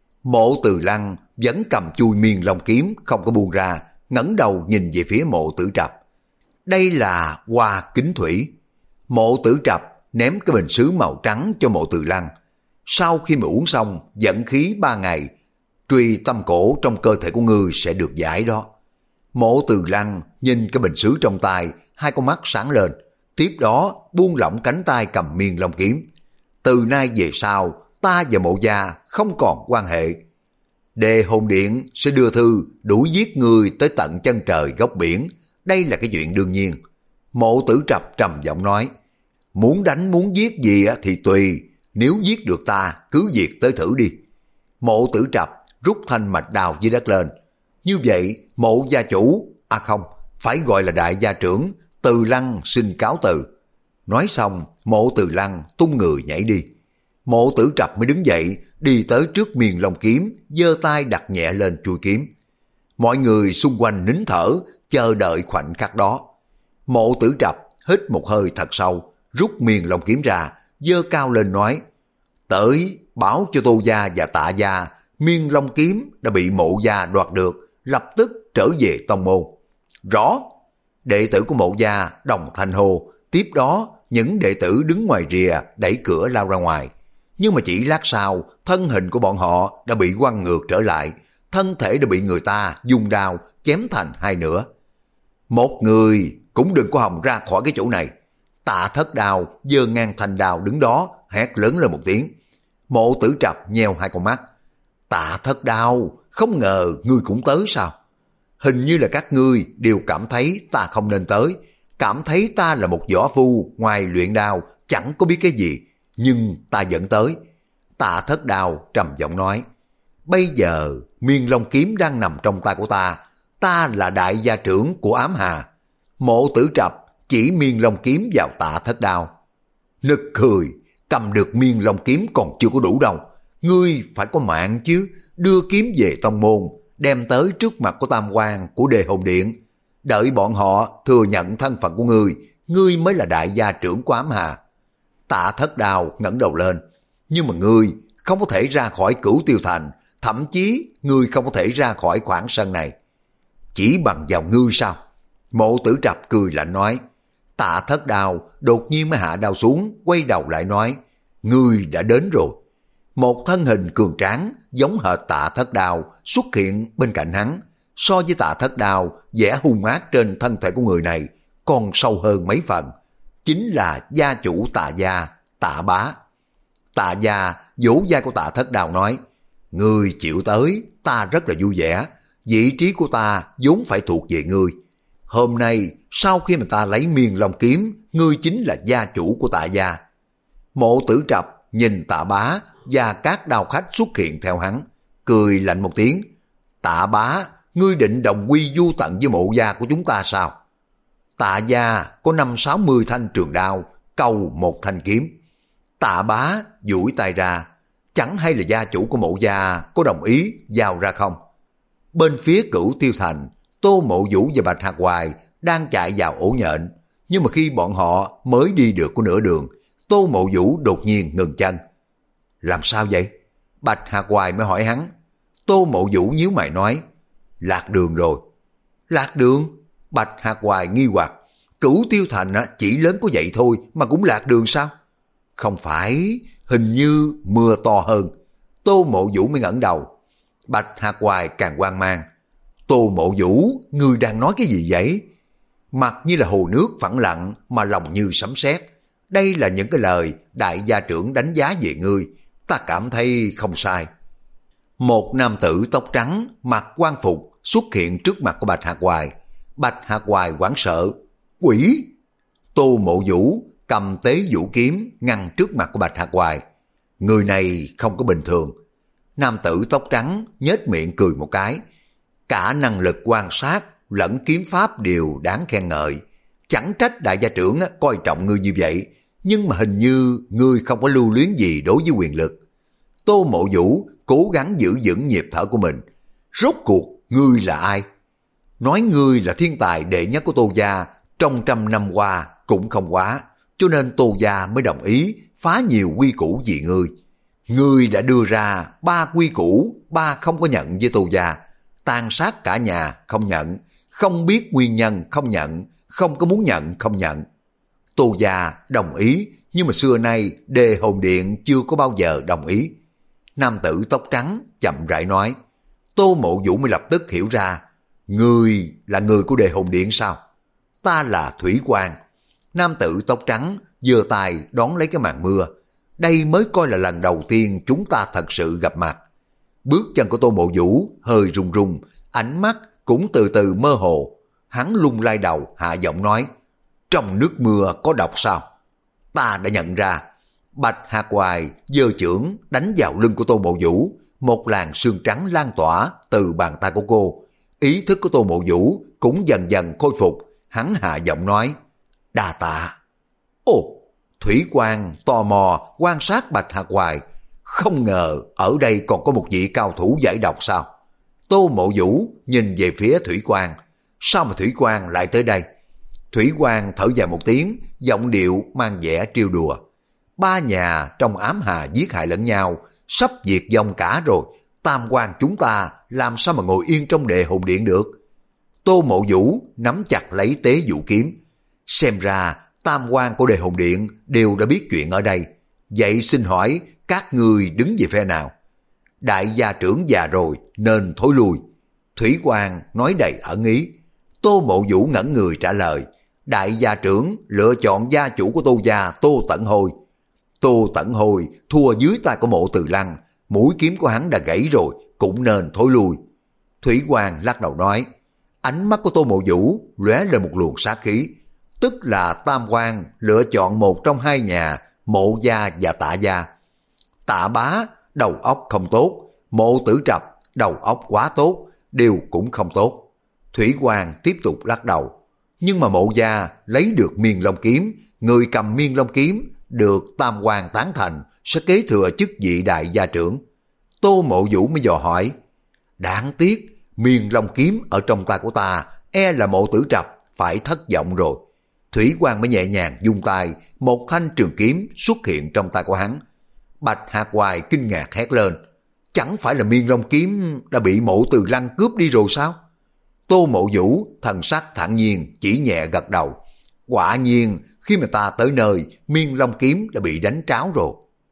Mộ Từ Lăng vẫn cầm chui miền long kiếm không có buông ra, ngẩng đầu nhìn về phía Mộ Tử Trập. Đây là hoa kính thủy. Mộ Tử Trập ném cái bình sứ màu trắng cho Mộ Từ Lăng. Sau khi mà uống xong, dẫn khí ba ngày, truy tâm cổ trong cơ thể của ngươi sẽ được giải đó. Mộ Từ Lăng nhìn cái bình sứ trong tay, hai con mắt sáng lên, tiếp đó buông lỏng cánh tay cầm miên long kiếm. Từ nay về sau, ta và Mộ gia không còn quan hệ. Đề Hồn Điện sẽ đưa thư đuổi giết người tới tận chân trời góc biển, đây là cái chuyện đương nhiên. Mộ Tử Trập trầm giọng nói, muốn đánh muốn giết gì thì tùy, nếu giết được ta cứ việc tới thử đi. Mộ Tử Trập rút thanh mạch đào dưới đất lên. Như vậy Mộ gia chủ, à không, phải gọi là đại gia trưởng, Từ Lăng xin cáo từ. Nói xong, Mộ Từ Lăng tung người nhảy đi. Mộ Tử Trập mới đứng dậy, đi tới trước miền long kiếm, giơ tay đặt nhẹ lên chuôi kiếm. Mọi người xung quanh nín thở, chờ đợi khoảnh khắc đó. Mộ Tử Trập hít một hơi thật sâu, rút miền long kiếm ra, giơ cao lên nói, tới báo cho Tô gia và Tạ gia, miên long kiếm đã bị Mộ gia đoạt được, lập tức trở về tông môn. Rõ. Đệ tử của Mộ gia đồng thanh hô, tiếp đó những đệ tử đứng ngoài rìa đẩy cửa lao ra ngoài. Nhưng mà chỉ lát sau, thân hình của bọn họ đã bị quăng ngược trở lại, thân thể đã bị người ta dùng đao chém thành hai nửa. Một người cũng đừng có hòng ra khỏi cái chỗ này. Tạ Thất Đao giơ ngang thanh đao đứng đó, hét lớn lên một tiếng. Mộ Tử Trập nheo hai con mắt. Tạ Thất Đao, không ngờ ngươi cũng tới sao? Hình như là các ngươi đều cảm thấy ta không nên tới, cảm thấy ta là một võ phu ngoài luyện đao chẳng có biết cái gì, nhưng ta vẫn tới. Tạ Thất Đao trầm giọng nói, bây giờ miên long kiếm đang nằm trong tay của ta, ta là đại gia trưởng của Ám Hà. Mộ Tử Trập chỉ miên long kiếm vào Tạ Thất Đao. Nực cười, cầm được miên long kiếm còn chưa có đủ đâu, ngươi phải có mạng chứ, đưa kiếm về tông môn, đem tới trước mặt của Tam Quan của Đề Hồn Điện, đợi bọn họ thừa nhận thân phận của ngươi, ngươi mới là đại gia trưởng của Ám Hà. Tạ Thất Đao ngẩng đầu lên, nhưng mà ngươi không có thể ra khỏi Cửu Tiêu Thành, thậm chí ngươi không có thể ra khỏi khoảng sân này. Chỉ bằng vào ngươi sao? Mộ Tử Trập cười lạnh nói. Tạ Thất Đao đột nhiên mới hạ đao xuống, quay đầu lại nói, ngươi đã đến rồi. Một thân hình cường tráng giống hệt Tạ Thất Đao xuất hiện bên cạnh hắn. So với Tạ Thất Đao, vẻ hung ác trên thân thể của người này còn sâu hơn mấy phần. Chính là gia chủ Tạ gia, Tạ Bá. Tạ gia vỗ vai của Tạ Thất Đao nói, ngươi chịu tới, ta rất là vui vẻ. Vị trí của ta vốn phải thuộc về ngươi. Hôm nay, sau khi mà ta lấy miên long kiếm, ngươi chính là gia chủ của Tạ gia. Mộ Tử Trập nhìn Tạ Bá và các đao khách xuất hiện theo hắn, cười lạnh một tiếng. Tạ Bá, ngươi định đồng quy vu tận với Mộ gia của chúng ta sao? Tạ gia có năm sáu mươi thanh trường đao, cầu một thanh kiếm. Tạ Bá duỗi tay ra, chẳng hay là gia chủ của Mộ gia có đồng ý giao ra không? Bên phía Cửu Tiêu Thành, Tô Mộ Vũ và Bạch Hạc Hoài đang chạy vào ổ nhện, nhưng mà khi bọn họ mới đi được có nửa đường, Tô Mộ Vũ đột nhiên ngừng chân. Làm sao vậy? Bạch Hạc Hoài mới hỏi hắn. Tô Mộ Vũ nhíu mày nói, lạc đường rồi. Lạc đường? Bạch Hạc Hoài nghi hoặc, Cửu Tiêu Thành chỉ lớn có vậy thôi mà cũng lạc đường sao? Không phải, hình như mưa to hơn. Tô Mộ Vũ mới ngẩng đầu. Bạch Hạc Hoài càng hoang mang. Tô Mộ Vũ, ngươi đang nói cái gì vậy? Mặt như là hồ nước phẳng lặng mà lòng như sấm sét. Đây là những cái lời đại gia trưởng đánh giá về ngươi, ta cảm thấy không sai. Một nam tử tóc trắng, mặc quan phục xuất hiện trước mặt của Bạch Hạc Hoài. Bạch Hạc Hoài hoảng sợ. Quỷ! Tô Mộ Vũ cầm tế vũ kiếm ngăn trước mặt của Bạch Hạc Hoài. Người này không có bình thường. Nam tử tóc trắng nhếch miệng cười một cái. Cả năng lực quan sát lẫn kiếm pháp đều đáng khen ngợi. Chẳng trách đại gia trưởng coi trọng ngươi như vậy, nhưng mà hình như ngươi không có lưu luyến gì đối với quyền lực. Tô Mộ Vũ cố gắng giữ vững nhịp thở của mình. Rốt cuộc ngươi là ai? Nói ngươi là thiên tài đệ nhất của Tô gia trong trăm năm qua cũng không quá, cho nên Tô gia mới đồng ý phá nhiều quy củ vì ngươi. Ngươi đã đưa ra ba quy củ, ba không có nhận với Tô gia. Tàn sát cả nhà không nhận, không biết nguyên nhân không nhận, không có muốn nhận không nhận. Tô gia đồng ý, nhưng mà xưa nay Đề Hồn Điện chưa có bao giờ đồng ý. Nam tử tóc trắng chậm rãi nói. Tô Mộ Vũ mới lập tức hiểu ra. Ngươi là người của Đề Hồn Điện sao? Ta là Thủy Quang. Nam tử tóc trắng giơ tay đón lấy cái màn mưa. Đây mới coi là lần đầu tiên chúng ta thật sự gặp mặt. Bước chân của Tô Mộ Vũ hơi run run, ánh mắt cũng từ từ mơ hồ. Hắn lung lay đầu hạ giọng nói. Trong nước mưa có độc sao? Ta đã nhận ra. Bạch Hạc Hoài giơ chưởng đánh vào lưng của Tô Mộ Vũ. Một làn sương trắng lan tỏa từ bàn tay của cô. Ý thức của Tô Mộ Vũ cũng dần dần khôi phục. Hắn hạ giọng nói. Đa tạ. Ồ! Thủy Quang tò mò quan sát Bạch Hạc Hoài. Không ngờ ở đây còn có một vị cao thủ giải độc sao? Tô Mộ Vũ nhìn về phía Thủy Quang. Sao mà Thủy Quang lại tới đây? Thủy Quang thở dài một tiếng, giọng điệu mang vẻ trêu đùa. Ba nhà trong ám hà giết hại lẫn nhau, sắp diệt vong cả rồi. Tam quan chúng ta làm sao mà ngồi yên trong Đề Hồn Điện được? Tô Mộ Vũ nắm chặt lấy tế vũ kiếm. Xem ra tam quan của Đề Hồn Điện đều đã biết chuyện ở đây. Vậy xin hỏi các người đứng về phe nào? Đại gia trưởng già rồi nên thối lui. Thủy Quang nói đầy ẩn ý. Tô Mộ Vũ ngẩn người trả lời. Đại gia trưởng lựa chọn gia chủ của Tô gia Tô Tẩn Hồi. Tô Tẩn Hồi thua dưới tay của Mộ Từ Lăng. Mũi kiếm của hắn đã gãy rồi, cũng nên thối lui. Thủy Quang lắc đầu nói. Ánh mắt của Tô Mộ Vũ lóe lên một luồng sát khí. Tức là tam quan lựa chọn một trong hai nhà, Mộ gia và Tạ gia. Tạ Bá đầu óc không tốt, Mộ Tử Trập đầu óc quá tốt, đều cũng không tốt. Thủy Quang tiếp tục lắc đầu. Nhưng mà Mộ gia lấy được Miên Long kiếm, người cầm Miên Long kiếm được tam quan tán thành sẽ kế thừa chức vị đại gia trưởng. Tô Mộ Vũ mới dò hỏi. Đáng tiếc Miên Long kiếm ở trong tay của ta, e là Mộ Tử Trập phải thất vọng rồi. Thủy Quang mới nhẹ nhàng vung tay, một thanh trường kiếm xuất hiện trong tay của hắn. Bạch Hạc Hoài kinh ngạc hét lên. Chẳng phải là Miên Long kiếm đã bị Mộ Từ Lăng cướp đi rồi sao? Tô Mộ Vũ thần sắc thản nhiên chỉ nhẹ gật đầu. Quả nhiên khi mà ta tới nơi, Miên Long kiếm đã bị đánh tráo rồi.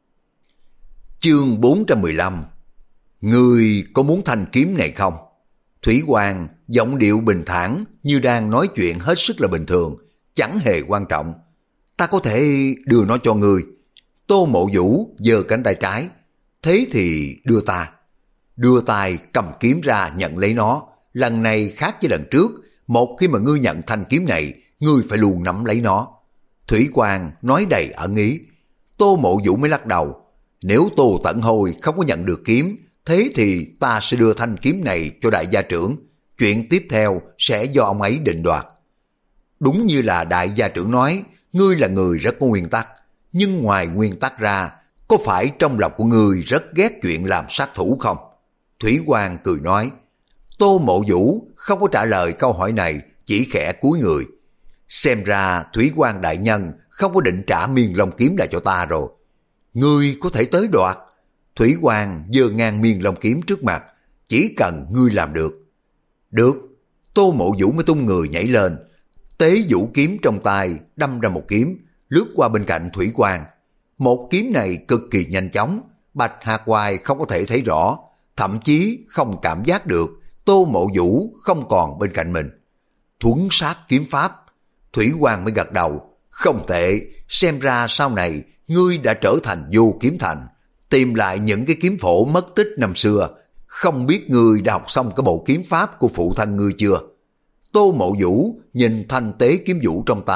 Chương bốn trăm mười lăm. Ngươi có muốn thanh kiếm này không? Thủy Quang giọng điệu bình thản như đang nói chuyện hết sức là bình thường, chẳng hề quan trọng. Ta có thể đưa nó cho ngươi. Tô Mộ Vũ giơ cánh tay trái. Thế thì đưa ta. Đưa tay cầm kiếm ra nhận lấy nó. Lần này khác với lần trước. Một khi mà ngươi nhận thanh kiếm này, ngươi phải luôn nắm lấy nó. Thủy Quang nói đầy ẩn ý. Tô Mộ Vũ mới lắc đầu. Nếu Tô Tẩn Hồi không có nhận được kiếm, thế thì ta sẽ đưa thanh kiếm này cho đại gia trưởng. Chuyện tiếp theo sẽ do ông ấy định đoạt. Đúng như là đại gia trưởng nói, ngươi là người rất có nguyên tắc. Nhưng ngoài nguyên tắc ra, có phải trong lòng của ngươi rất ghét chuyện làm sát thủ không? Thủy Quang cười nói. Tô Mộ Vũ không có trả lời câu hỏi này, chỉ khẽ cúi người. Xem ra Thủy Quang đại nhân không có định trả Miên Long kiếm lại cho ta rồi. Ngươi có thể tới đoạt. Thủy Quang giơ ngang Miên Long kiếm trước mặt. Chỉ cần ngươi làm được. Được. Tô Mộ Vũ mới tung người nhảy lên. Tế vũ kiếm trong tay đâm ra một kiếm, lướt qua bên cạnh Thủy Quang. Một kiếm này cực kỳ nhanh chóng. Bạch Hạc Hoài không có thể thấy rõ, thậm chí không cảm giác được Tô Mộ Vũ không còn bên cạnh mình. Thuấn sát kiếm pháp. Thủy Quang mới gật đầu. Không tệ, xem ra sau này ngươi đã trở thành Vô Kiếm Thành, tìm lại những cái kiếm phổ mất tích năm xưa. Không biết ngươi đã học xong cái bộ kiếm pháp của phụ thân ngươi chưa? Tô Mộ Vũ nhìn thanh tế kiếm vũ trong tay,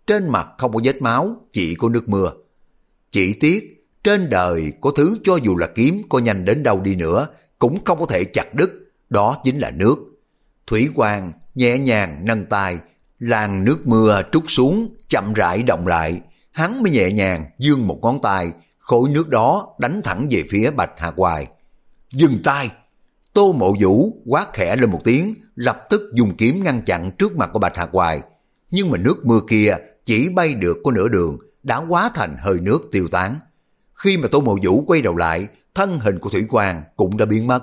trên mặt không có vết máu, chỉ có nước mưa. Chỉ tiếc, trên đời có thứ cho dù là kiếm có nhanh đến đâu đi nữa, cũng không có thể chặt đứt, đó chính là nước. Thủy Quang nhẹ nhàng nâng tay, làn nước mưa trút xuống, chậm rãi động lại, hắn mới nhẹ nhàng giương một ngón tay, khối nước đó đánh thẳng về phía Bạch Hạ Hoài. Dừng tay! Tô Mộ Vũ quát khẽ lên một tiếng, lập tức dùng kiếm ngăn chặn trước mặt của Bạch Hạ Hoài. Nhưng mà nước mưa kia chỉ bay được có nửa đường, đã hóa thành hơi nước tiêu tán. Khi mà Tô Mộ Vũ quay đầu lại, thân hình của Thủy Quang cũng đã biến mất.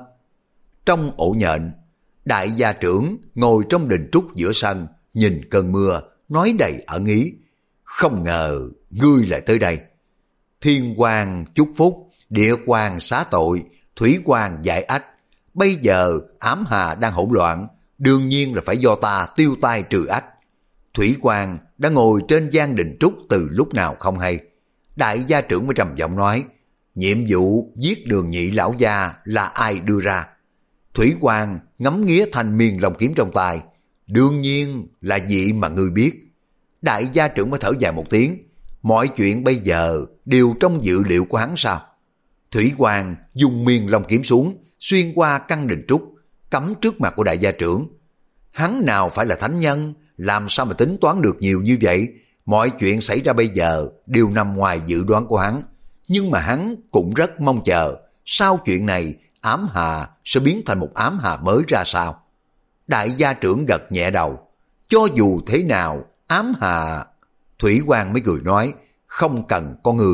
Trong ổ nhện, đại gia trưởng ngồi trong đình trúc giữa sân, nhìn cơn mưa, nói đầy ẩn ý. Không ngờ, ngươi lại tới đây. Thiên quang chúc phúc, địa quang xá tội, thủy quang giải ách. Bây giờ ám hà đang hỗn loạn, đương nhiên là phải do ta tiêu tai trừ ách. Thủy Quang đã ngồi trên gian đình trúc từ lúc nào không hay. Đại gia trưởng mới trầm giọng nói, nhiệm vụ giết Đường Nhị lão gia là ai đưa ra? Thủy Quang ngắm nghía thanh miên long kiếm trong tay, đương nhiên là vị mà ngươi biết. Đại gia trưởng mới thở dài một tiếng, mọi chuyện bây giờ đều trong dự liệu của hắn sao? Thủy Quang dùng miên long kiếm xuống, xuyên qua căn đình trúc, cắm trước mặt của đại gia trưởng. Hắn nào phải là thánh nhân, làm sao mà tính toán được nhiều như vậy? Mọi chuyện xảy ra bây giờ đều nằm ngoài dự đoán của hắn. Nhưng mà hắn cũng rất mong chờ, sau chuyện này ám hà sẽ biến thành một ám hà mới ra sao? Đại gia trưởng gật nhẹ đầu. Cho dù thế nào, ám hà... Thủy Quang mới cười nói, không cần con người.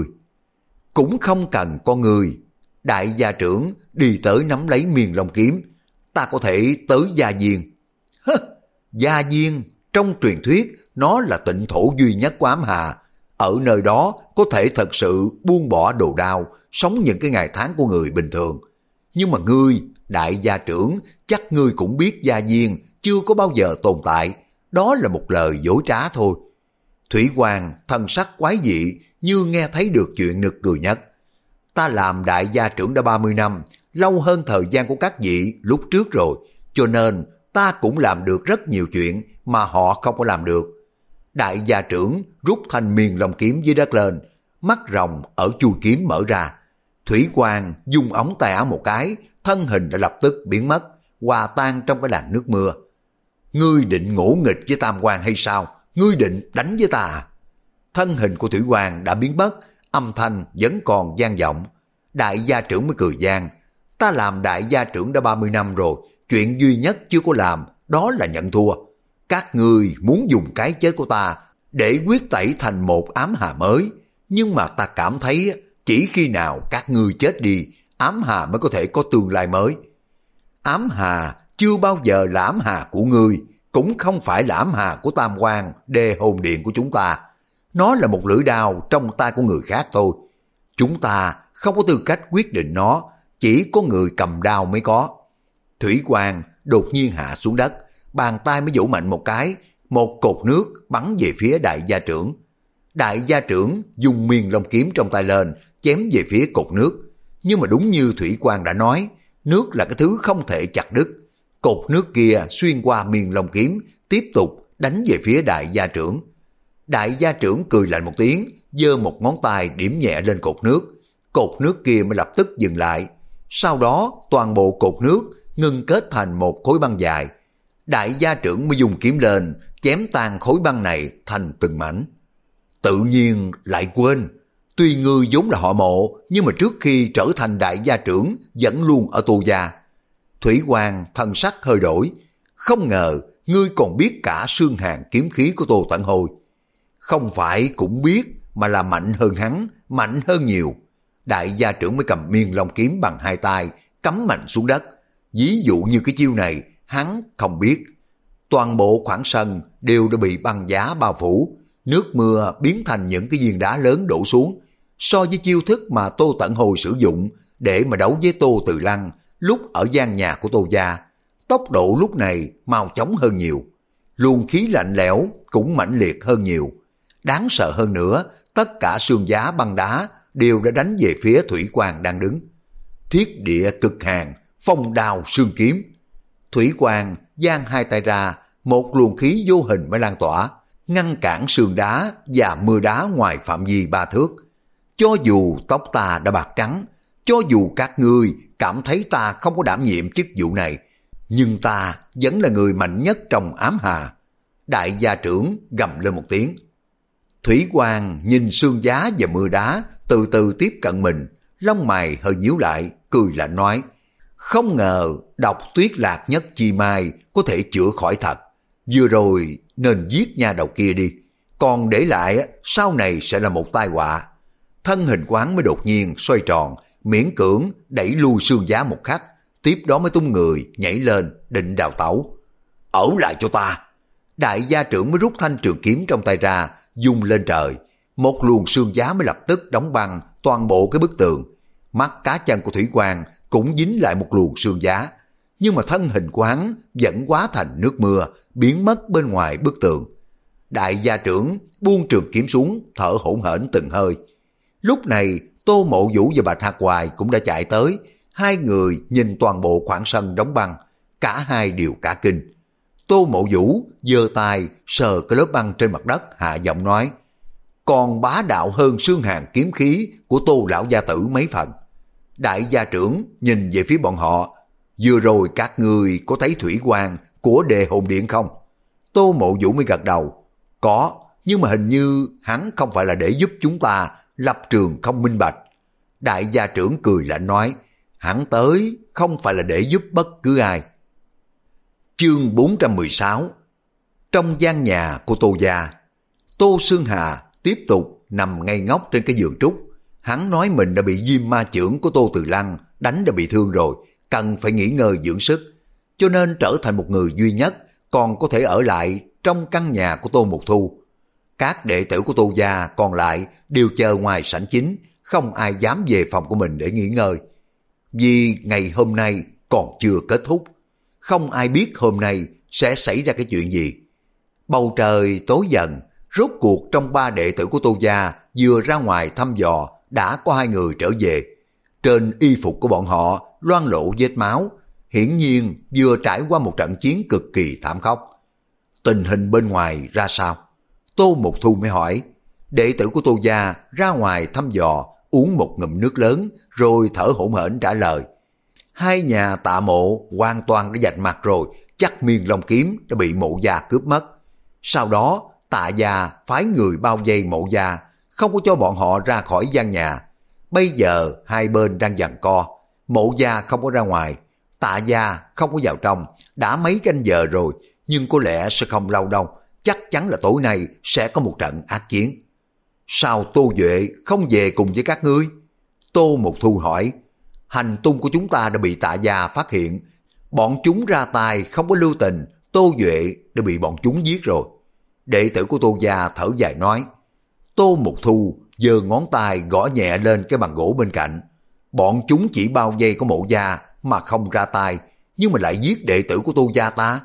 Cũng không cần con người. Đại gia trưởng đi tới nắm lấy miền long kiếm. Ta có thể tới Gia Diên. Hơ, Gia Diên, trong truyền thuyết, nó là tịnh thổ duy nhất của ám hà. Ở nơi đó có thể thật sự buông bỏ đồ đao, sống những cái ngày tháng của người bình thường. Nhưng mà ngươi, đại gia trưởng, chắc ngươi cũng biết Gia Diên chưa có bao giờ tồn tại. Đó là một lời dối trá thôi. Thủy Quang thần sắc quái dị, như nghe thấy được chuyện nực cười nhất. Ta làm đại gia trưởng đã ba mươi năm, lâu hơn thời gian của các vị lúc trước rồi, cho nên ta cũng làm được rất nhiều chuyện mà họ không có làm được. Đại gia trưởng rút thanh miên long kiếm dưới đất lên, mắt rồng ở chui kiếm mở ra. Thủy Quang dùng ống tay áo một cái, thân hình đã lập tức biến mất, hòa tan trong cái làn nước mưa. Ngươi định ngỗ nghịch với Tam Quan hay sao? Ngươi định đánh với ta à? Thân hình của Thủy Quang đã biến mất, âm thanh vẫn còn vang vọng. Đại gia trưởng mới cười gian. Ta làm đại gia trưởng đã ba mươi năm rồi, chuyện duy nhất chưa có làm đó là nhận thua. Các ngươi muốn dùng cái chết của ta để quyết tẩy thành một ám hà mới, nhưng mà ta cảm thấy chỉ khi nào các ngươi chết đi, ám hà mới có thể có tương lai mới. Ám hà chưa bao giờ là ám hà của ngươi, cũng không phải là ám hà của Tam Quan Đề Hồn Điện của chúng ta. Nó là một lưỡi đao trong tay của người khác thôi. Chúng ta không có tư cách quyết định nó, chỉ có người cầm đao mới có. Thủy Quang đột nhiên hạ xuống đất, bàn tay mới vỗ mạnh một cái, một cột nước bắn về phía đại gia trưởng. Đại gia trưởng dùng miên long kiếm trong tay lên, chém về phía cột nước. Nhưng mà đúng như Thủy Quang đã nói, nước là cái thứ không thể chặt đứt. Cột nước kia xuyên qua miên long kiếm, tiếp tục đánh về phía đại gia trưởng. Đại gia trưởng cười lạnh một tiếng, giơ một ngón tay điểm nhẹ lên cột nước. Cột nước kia mới lập tức dừng lại. Sau đó toàn bộ cột nước ngưng kết thành một khối băng dài. Đại gia trưởng mới dùng kiếm lên, chém tan khối băng này thành từng mảnh. Tự nhiên lại quên, tuy ngươi vốn là họ Mộ, nhưng mà trước khi trở thành đại gia trưởng vẫn luôn ở Tô gia. Thủy Quang thần sắc hơi đổi, không ngờ ngươi còn biết cả xương hàn kiếm khí của Tô Tận Hồi. Không phải cũng biết, mà là mạnh hơn hắn, mạnh hơn nhiều. Đại gia trưởng mới cầm miên long kiếm bằng hai tay, cắm mạnh xuống đất. Ví dụ như cái chiêu này, hắn không biết. Toàn bộ khoảng sân đều đã bị băng giá bao phủ, nước mưa biến thành những cái viên đá lớn đổ xuống. So với chiêu thức mà Tô Tận Hồi sử dụng để mà đấu với Tô Từ Lăng lúc ở gian nhà của Tô gia, tốc độ lúc này mau chóng hơn nhiều. Luồng khí lạnh lẽo cũng mãnh liệt hơn nhiều. Đáng sợ hơn nữa, tất cả sương giá băng đá đều đã đánh về phía Thủy Quang đang đứng. Thiết địa cực hàn, phong đao sương kiếm. Thủy Quang giang hai tay ra, một luồng khí vô hình mới lan tỏa, ngăn cản sương đá và mưa đá ngoài phạm vi ba thước. Cho dù tóc ta đã bạc trắng, cho dù các ngươi cảm thấy ta không có đảm nhiệm chức vụ này, nhưng ta vẫn là người mạnh nhất trong ám hà. Đại gia trưởng gầm lên một tiếng. Thủy Quang nhìn sương giá và mưa đá từ từ tiếp cận mình, lông mày hơi nhíu lại, cười lạnh nói, không ngờ độc tuyết lạc nhất chi mai có thể chữa khỏi thật. Vừa rồi nên giết nha đầu kia đi, còn để lại sau này sẽ là một tai họa. Thân hình quán mới đột nhiên xoay tròn, miễn cưỡng đẩy lui sương giá một khắc, tiếp đó mới tung người nhảy lên định đào tẩu. Ở lại cho ta. Đại gia trưởng mới rút thanh trường kiếm trong tay ra, dung lên trời. Một luồng sương giá mới lập tức đóng băng toàn bộ cái bức tường. Mắt cá chân của Thủy Quang cũng dính lại một luồng sương giá, nhưng mà thân hình của hắn vẫn hóa thành nước mưa, biến mất bên ngoài bức tường. Đại gia trưởng buông trường kiếm xuống, thở hổn hển từng hơi. Lúc này Tô Mộ Vũ và Bạch Hạc Hoài cũng đã chạy tới. Hai người nhìn toàn bộ khoảng sân đóng băng, cả hai đều cả kinh. Tô Mộ Vũ giơ tay sờ cái lớp băng trên mặt đất, hạ giọng nói, còn bá đạo hơn xương hàn kiếm khí của Tô lão gia tử mấy phần. Đại gia trưởng nhìn về phía bọn họ, vừa rồi các người có thấy thủy quang của Đề Hồn Điện không? Tô Mộ Vũ mới gật đầu, có, nhưng mà hình như hắn không phải là để giúp chúng ta lập trường không minh bạch. Đại gia trưởng cười lạnh nói, hắn tới không phải là để giúp bất cứ ai. Chương bốn trăm mười sáu. Trong gian nhà của Tô gia, Tô Xương Hà tiếp tục nằm ngay ngóc trên cái giường trúc. Hắn nói mình đã bị diêm ma chưởng của Tô Từ Lăng đánh đã bị thương rồi, cần phải nghỉ ngơi dưỡng sức, cho nên trở thành một người duy nhất còn có thể ở lại trong căn nhà của Tô Mục Thu. Các đệ tử của Tô gia còn lại đều chờ ngoài sảnh chính, không ai dám về phòng của mình để nghỉ ngơi. Vì ngày hôm nay còn chưa kết thúc, không ai biết hôm nay sẽ xảy ra cái chuyện gì. Bầu trời tối dần, rốt cuộc trong ba đệ tử của Tô gia vừa ra ngoài thăm dò đã có hai người trở về. Trên y phục của bọn họ loang lổ vết máu, hiển nhiên vừa trải qua một trận chiến cực kỳ thảm khốc. Tình hình bên ngoài ra sao? Tô Mục Thu mới hỏi. Đệ tử của Tô gia ra ngoài thăm dò, uống một ngụm nước lớn rồi thở hổn hển trả lời. Hai nhà Tạ Mộ hoàn toàn đã vạch mặt rồi, chắc Miên Long kiếm đã bị Mộ gia cướp mất. Sau đó Tạ gia phái người bao vây Mộ gia, không có cho bọn họ ra khỏi gian nhà. Bây giờ hai bên đang giằng co, Mộ gia không có ra ngoài, Tạ gia không có vào trong, đã mấy canh giờ rồi, nhưng có lẽ sẽ không lâu đâu, chắc chắn là tối nay sẽ có một trận ác chiến. Sao Tô Duệ không về cùng với các ngươi? Tô Mục Thu hỏi. Hành tung của chúng ta đã bị Tạ gia phát hiện, bọn chúng ra tay không có lưu tình, Tô Duệ đã bị bọn chúng giết rồi. Đệ tử của Tô gia thở dài nói. Tô Mục Thu giơ ngón tay gõ nhẹ lên cái bàn gỗ bên cạnh. Bọn chúng chỉ bao vây của Mộ gia mà không ra tay, nhưng mà lại giết đệ tử của Tô gia ta.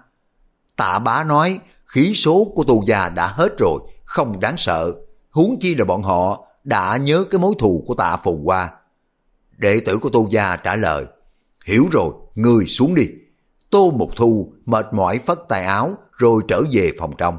Tạ Bá nói khí số của Tô gia đã hết rồi, không đáng sợ, huống chi là bọn họ đã nhớ cái mối thù của Tạ Phù Hoa. Đệ tử của Tô gia trả lời. Hiểu rồi, ngươi xuống đi. Tô Mục Thu mệt mỏi phất tay áo rồi trở về phòng trong.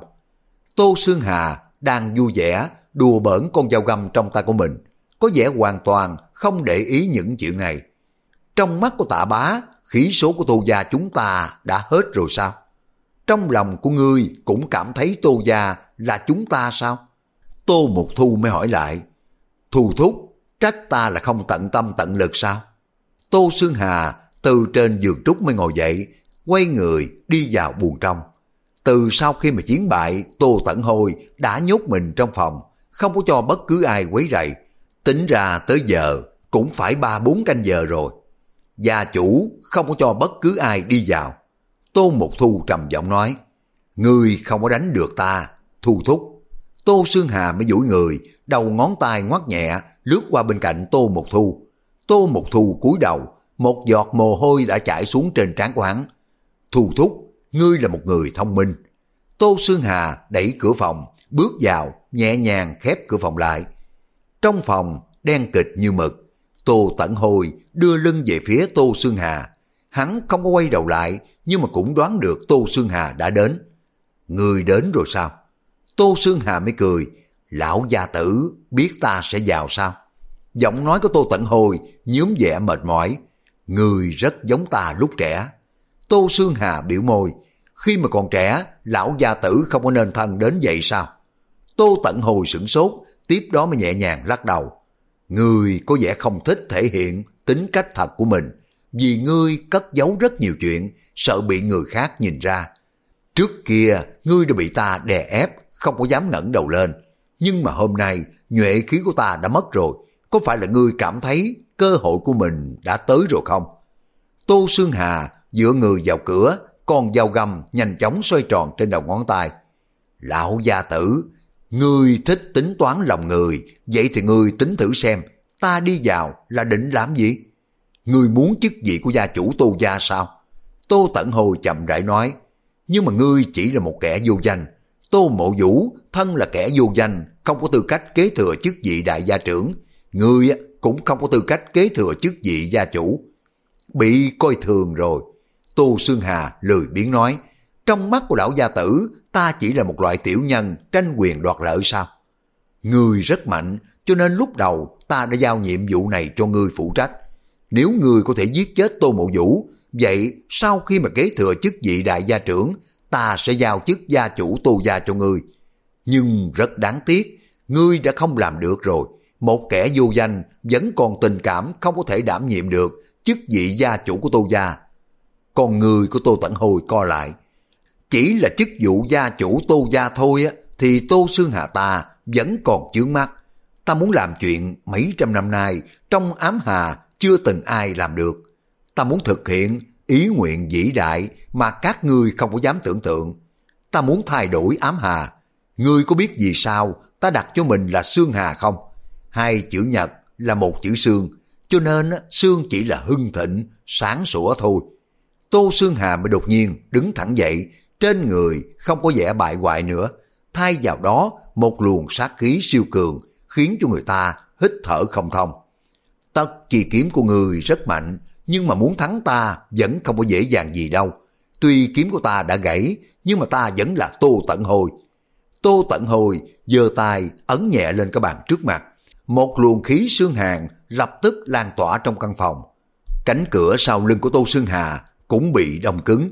Tô Xương Hà đang vui vẻ đùa bỡn con dao găm trong tay của mình, có vẻ hoàn toàn không để ý những chuyện này. Trong mắt của Tạ Bá, khí số của Tô gia chúng ta đã hết rồi sao? Trong lòng của ngươi cũng cảm thấy Tô gia là chúng ta sao? Tô Mục Thu mới hỏi lại. Thu thúc, trách ta là không tận tâm tận lực sao? Tô Xương Hà từ trên giường trúc mới ngồi dậy, quay người đi vào buồng trong. Từ sau khi mà chiến bại, Tô Tẩn Hôi đã nhốt mình trong phòng, không có cho bất cứ ai quấy rầy. Tính ra tới giờ cũng phải ba bốn canh giờ rồi. Gia chủ không có cho bất cứ ai đi vào. Tô Mục Thu trầm giọng nói. Ngươi không có đánh được ta, Thu thúc. Tô Xương Hà mới duỗi người, đầu ngón tay ngoắt nhẹ, lướt qua bên cạnh Tô Mục Thu. Tô Mục Thu cúi đầu, một giọt mồ hôi đã chảy xuống trên trán của hắn. Thu thúc, ngươi là một người thông minh. Tô Xương Hà đẩy cửa phòng, bước vào, nhẹ nhàng khép cửa phòng lại. Trong phòng, đen kịt như mực. Tô Tẩn Hôi đưa lưng về phía Tô Xương Hà. Hắn không có quay đầu lại, nhưng mà cũng đoán được Tô Xương Hà đã đến. Ngươi đến rồi sao? Tô Xương Hà mới cười, lão gia tử biết ta sẽ vào sao? Giọng nói của Tô Tận Hồi nhuốm vẻ mệt mỏi, người rất giống ta lúc trẻ. Tô Xương Hà biểu môi, khi mà còn trẻ, lão gia tử không có nên thân đến vậy sao? Tô Tận Hồi sửng sốt, tiếp đó mới nhẹ nhàng lắc đầu. Ngươi có vẻ không thích thể hiện tính cách thật của mình, vì ngươi cất giấu rất nhiều chuyện, sợ bị người khác nhìn ra. Trước kia, ngươi đã bị ta đè ép, không có dám ngẩng đầu lên. Nhưng mà hôm nay, nhuệ khí của ta đã mất rồi. Có phải là ngươi cảm thấy cơ hội của mình đã tới rồi không? Tô Xương Hà dựa người vào cửa, con dao găm nhanh chóng xoay tròn trên đầu ngón tay. Lão gia tử, ngươi thích tính toán lòng người, vậy thì ngươi tính thử xem, ta đi vào là định làm gì? Ngươi muốn chức vị của gia chủ Tô gia sao? Tô Tận Hồi chậm rãi nói, nhưng mà ngươi chỉ là một kẻ vô danh. Tô Mộ Vũ thân là kẻ vô danh, không có tư cách kế thừa chức vị đại gia trưởng. Ngươi cũng không có tư cách kế thừa chức vị gia chủ. Bị coi thường rồi. Tô Xương Hà lười biếng nói, trong mắt của lão gia tử, ta chỉ là một loại tiểu nhân tranh quyền đoạt lợi sao? Ngươi rất mạnh, cho nên lúc đầu ta đã giao nhiệm vụ này cho ngươi phụ trách. Nếu ngươi có thể giết chết Tô Mộ Vũ, vậy sau khi mà kế thừa chức vị đại gia trưởng, ta sẽ giao chức gia chủ Tô gia cho ngươi. Nhưng rất đáng tiếc, ngươi đã không làm được rồi. Một kẻ vô danh vẫn còn tình cảm không có thể đảm nhiệm được chức vị gia chủ của Tô gia. Con người của Tô Tận Hồi co lại. Chỉ là chức vụ gia chủ Tô gia thôi á, thì Tô Xương Hà ta vẫn còn chướng mắt. Ta muốn làm chuyện mấy trăm năm nay trong ám hà chưa từng ai làm được. Ta muốn thực hiện ý nguyện vĩ đại mà các ngươi không có dám tưởng tượng. Ta muốn thay đổi ám hà. Ngươi có biết vì sao ta đặt cho mình là Xương Hà không? Hai chữ nhật là một chữ xương, cho nên xương chỉ là hưng thịnh, sáng sủa thôi. Tô Xương Hà mới đột nhiên đứng thẳng dậy, trên người không có vẻ bại hoại nữa, thay vào đó một luồng sát khí siêu cường, khiến cho người ta hít thở không thông. Tất chi kiếm của người rất mạnh, nhưng mà muốn thắng ta vẫn không có dễ dàng gì đâu. Tuy kiếm của ta đã gãy, nhưng mà ta vẫn là Tô Tận Hồi. Tô Tận Hồi giơ tay ấn nhẹ lên cái bàn trước mặt. Một luồng khí xương hàn lập tức lan tỏa trong căn phòng. Cánh cửa sau lưng của Tô Xương Hà cũng bị đông cứng.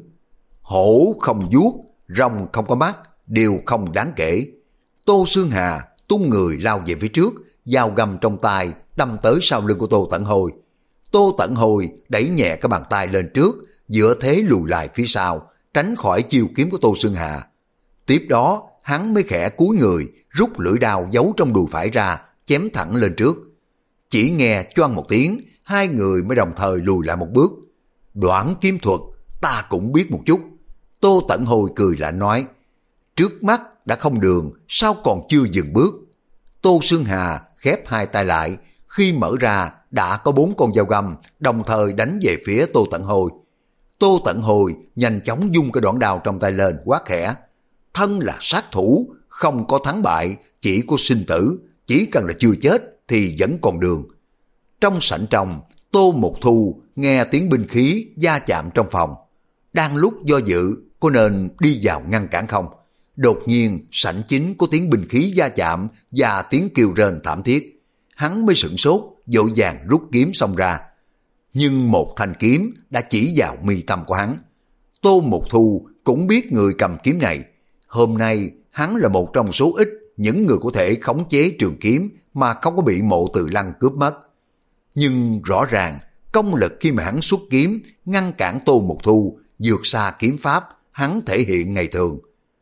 Hổ không vuốt, rồng không có mắt, đều không đáng kể. Tô Xương Hà tung người lao về phía trước, dao găm trong tay đâm tới sau lưng của Tô Tận Hồi. Tô Tận Hồi đẩy nhẹ cái bàn tay lên trước, dựa thế lùi lại phía sau, tránh khỏi chiêu kiếm của Tô Xương Hà. Tiếp đó, hắn mới khẽ cúi người, rút lưỡi đao giấu trong đùi phải ra, chém thẳng lên trước. Chỉ nghe choang một tiếng, hai người mới đồng thời lùi lại một bước. Đoạn kiếm thuật, ta cũng biết một chút. Tô Tận Hồi cười lạnh nói, trước mắt đã không đường, sao còn chưa dừng bước? Tô Xương Hà khép hai tay lại, khi mở ra đã có bốn con dao găm, đồng thời đánh về phía Tô Tận Hồi. Tô Tận Hồi nhanh chóng dung cái đoạn đao trong tay lên, quát khẽ, thân là sát thủ, không có thắng bại, chỉ có sinh tử, chỉ cần là chưa chết thì vẫn còn đường. Trong sảnh trong, Tô Mục Thu nghe tiếng binh khí va chạm trong phòng. Đang lúc do dự, có nên đi vào ngăn cản không? Đột nhiên, sảnh chính có tiếng binh khí va chạm và tiếng kêu rên thảm thiết. Hắn mới sửng sốt, vội vàng rút kiếm xông ra. Nhưng một thanh kiếm đã chỉ vào mi tâm của hắn. Tô Mục Thu cũng biết người cầm kiếm này. Hôm nay, hắn là một trong số ít những người có thể khống chế trường kiếm mà không có bị Mộ Từ Lăng cướp mất. Nhưng rõ ràng, công lực khi mà hắn xuất kiếm ngăn cản Tô Mục Thu vượt xa kiếm pháp hắn thể hiện ngày thường.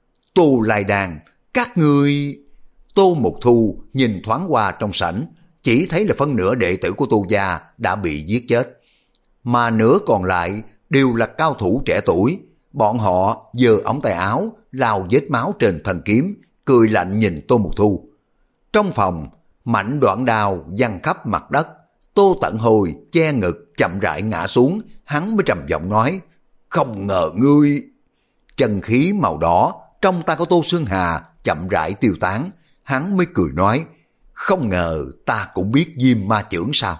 Tô Lai Đan, các ngươi... Tô Mục Thu nhìn thoáng qua trong sảnh, chỉ thấy là phân nửa đệ tử của Tô gia đã bị giết chết. Mà nửa còn lại đều là cao thủ trẻ tuổi. Bọn họ giơ ống tay áo, lau vết máu trên thân kiếm, cười lạnh nhìn Tô Mục Thu. Trong phòng, mảnh đoạn đao văng khắp mặt đất. Tô Tận Hồi che ngực chậm rãi ngã xuống, hắn mới trầm giọng nói, không ngờ ngươi... Chân khí màu đỏ trong tay của Tô Xương Hà chậm rãi tiêu tán, hắn mới cười nói, không ngờ ta cũng biết Diêm Ma Chưởng sao?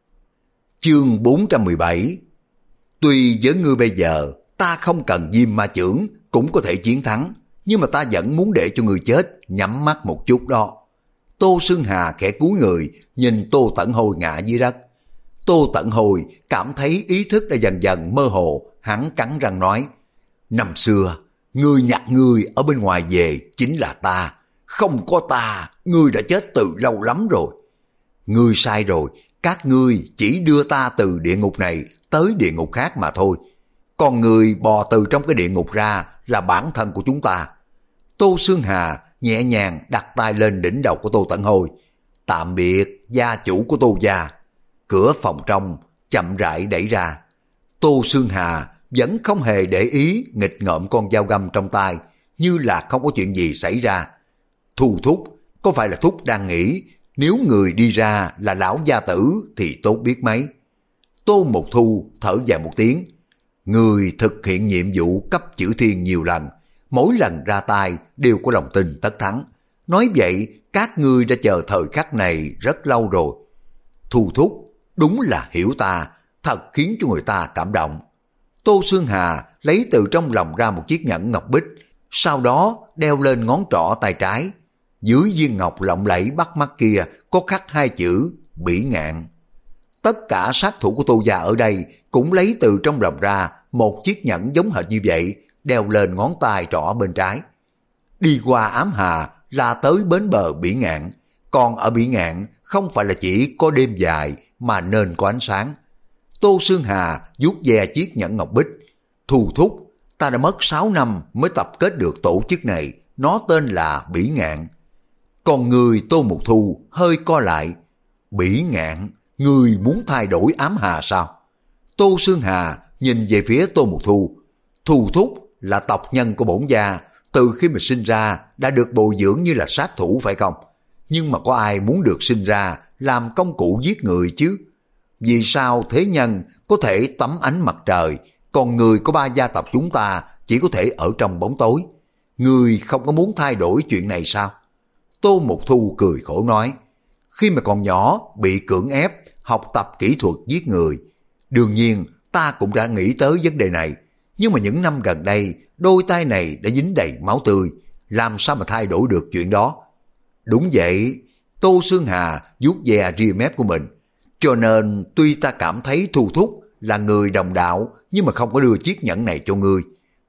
Chương bốn trăm mười bảy. Tuy với ngươi bây giờ ta không cần Diêm Ma Chưởng cũng có thể chiến thắng, nhưng mà ta vẫn muốn để cho ngươi chết nhắm mắt một chút đó. Tô Xương Hà khẽ cúi người, nhìn Tô Tẩn Hồi ngã dưới đất. Tô Tẩn Hồi cảm thấy ý thức đã dần dần mơ hồ, hắn cắn răng nói, năm xưa, ngươi nhặt ngươi ở bên ngoài về chính là ta, không có ta, ngươi đã chết từ lâu lắm rồi. Ngươi sai rồi, các ngươi chỉ đưa ta từ địa ngục này tới địa ngục khác mà thôi. Còn người bò từ trong cái địa ngục ra là bản thân của chúng ta. Tô Xương Hà nhẹ nhàng đặt tay lên đỉnh đầu của Tô Tẩn Hồi. Tạm biệt gia chủ của Tô gia. Cửa phòng trong chậm rãi đẩy ra. Tô Xương Hà vẫn không hề để ý nghịch ngợm con dao găm trong tay, như là không có chuyện gì xảy ra. Thu Thúc, có phải là Thúc đang nghĩ nếu người đi ra là lão gia tử thì tốt biết mấy? Tô Mục Thu thở dài một tiếng. Người thực hiện nhiệm vụ cấp chữ thiên nhiều lần, mỗi lần ra tay đều có lòng tin tất thắng. Nói vậy, các ngươi đã chờ thời khắc này rất lâu rồi. Thu Thúc, đúng là hiểu ta, thật khiến cho người ta cảm động. Tô Xương Hà lấy từ trong lòng ra một chiếc nhẫn ngọc bích, sau đó đeo lên ngón trỏ tay trái. Dưới viên ngọc lộng lẫy bắt mắt kia có khắc hai chữ bỉ ngạn. Tất cả sát thủ của Tô gia ở đây cũng lấy từ trong lòng ra một chiếc nhẫn giống hệt như vậy, đeo lên ngón tay trỏ bên trái. Đi qua Ám Hà là tới bến bờ Bỉ Ngạn, còn ở Bỉ Ngạn không phải là chỉ có đêm dài mà nên có ánh sáng. Tô Xương Hà vuốt ve chiếc nhẫn ngọc bích. Thu Thúc, ta đã mất sáu năm mới tập kết được tổ chức này, nó tên là Bỉ Ngạn. Còn người Tô Mục Thu hơi co lại. Bỉ Ngạn, người muốn thay đổi Ám Hà sao? Tô Xương Hà nhìn về phía Tô Mục Thu. Thu Thúc là tộc nhân của bổn gia, từ khi mà sinh ra đã được bồi dưỡng như là sát thủ phải không? Nhưng mà có ai muốn được sinh ra làm công cụ giết người chứ? Vì sao thế nhân có thể tắm ánh mặt trời, còn người của ba gia tộc chúng ta chỉ có thể ở trong bóng tối? Người không có muốn thay đổi chuyện này sao? Tô Mục Thu cười khổ nói, khi mà còn nhỏ bị cưỡng ép học tập kỹ thuật giết người. Đương nhiên ta cũng đã nghĩ tới vấn đề này, nhưng mà những năm gần đây đôi tay này đã dính đầy máu tươi, làm sao mà thay đổi được chuyện đó? Đúng vậy, Tô Xương Hà vuốt ve ria mép của mình. Cho nên tuy ta cảm thấy Thu Thúc là người đồng đạo, nhưng mà không có đưa chiếc nhẫn này cho ngươi.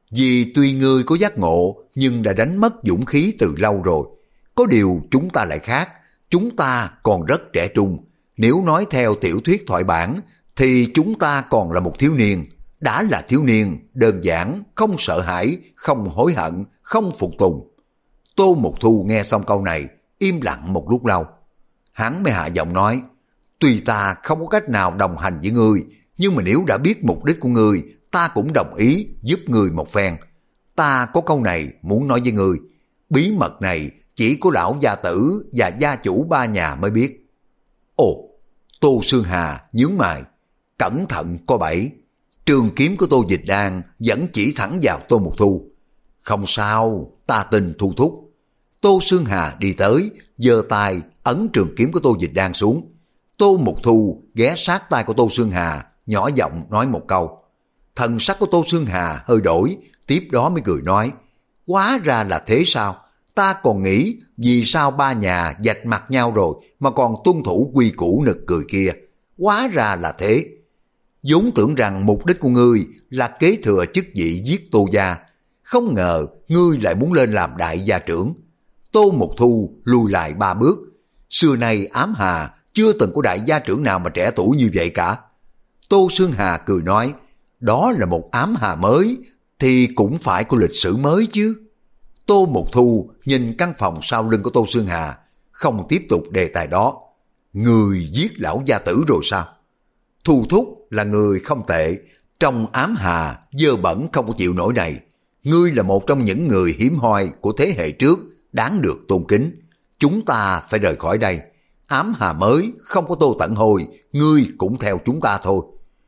Vì tuy ngươi có giác ngộ, nhưng đã đánh mất dũng khí từ lâu rồi. Có điều chúng ta lại khác, chúng ta còn rất trẻ trung. Nếu nói theo tiểu thuyết thoại bản, thì chúng ta còn là một thiếu niên. Đã là thiếu niên, đơn giản, không sợ hãi, không hối hận, không phục tùng. Tô Mục Thu nghe xong câu này, im lặng một lúc lâu. Hắn mới hạ giọng nói, tuy ta không có cách nào đồng hành với ngươi, nhưng mà nếu đã biết mục đích của ngươi, ta cũng đồng ý giúp ngươi một phen. Ta có câu này muốn nói với ngươi, bí mật này chỉ có lão gia tử và gia chủ ba nhà mới biết. Ồ, Tô Xương Hà nhướng mày, cẩn thận có bẫy. Trường kiếm của Tô Dịch Đan vẫn chỉ thẳng vào Tô Mục Thu. Không sao, ta tin Thu Thúc. Tô Xương Hà đi tới, giơ tay ấn trường kiếm của Tô Dịch Đan xuống. Tô Mục Thu ghé sát tay của Tô Xương Hà, nhỏ giọng nói một câu. Thần sắc của Tô Xương Hà hơi đổi, tiếp đó mới cười nói, hóa ra là thế sao? Ta còn nghĩ vì sao ba nhà vạch mặt nhau rồi mà còn tuân thủ quy củ nực cười kia. Hóa ra là thế. Vốn tưởng rằng mục đích của ngươi là kế thừa chức vị giết Tô gia, không ngờ ngươi lại muốn lên làm đại gia trưởng. Tô Mục Thu lùi lại ba bước. Xưa nay Ám Hà chưa từng có đại gia trưởng nào mà trẻ tuổi như vậy cả. Tô Xương Hà cười nói, đó là một Ám Hà mới, thì cũng phải có lịch sử mới chứ. Tô Mục Thu nhìn căn phòng sau lưng của Tô Xương Hà, không tiếp tục đề tài đó. Người giết lão gia tử rồi sao? Thu Thúc là người không tệ, trong Ám Hà dơ bẩn không có chịu nổi này. Ngươi là một trong những người hiếm hoi của thế hệ trước, đáng được tôn kính. Chúng ta phải rời khỏi đây. Ám Hà mới không có Tô Tẩn Hồi, ngươi cũng theo chúng ta thôi.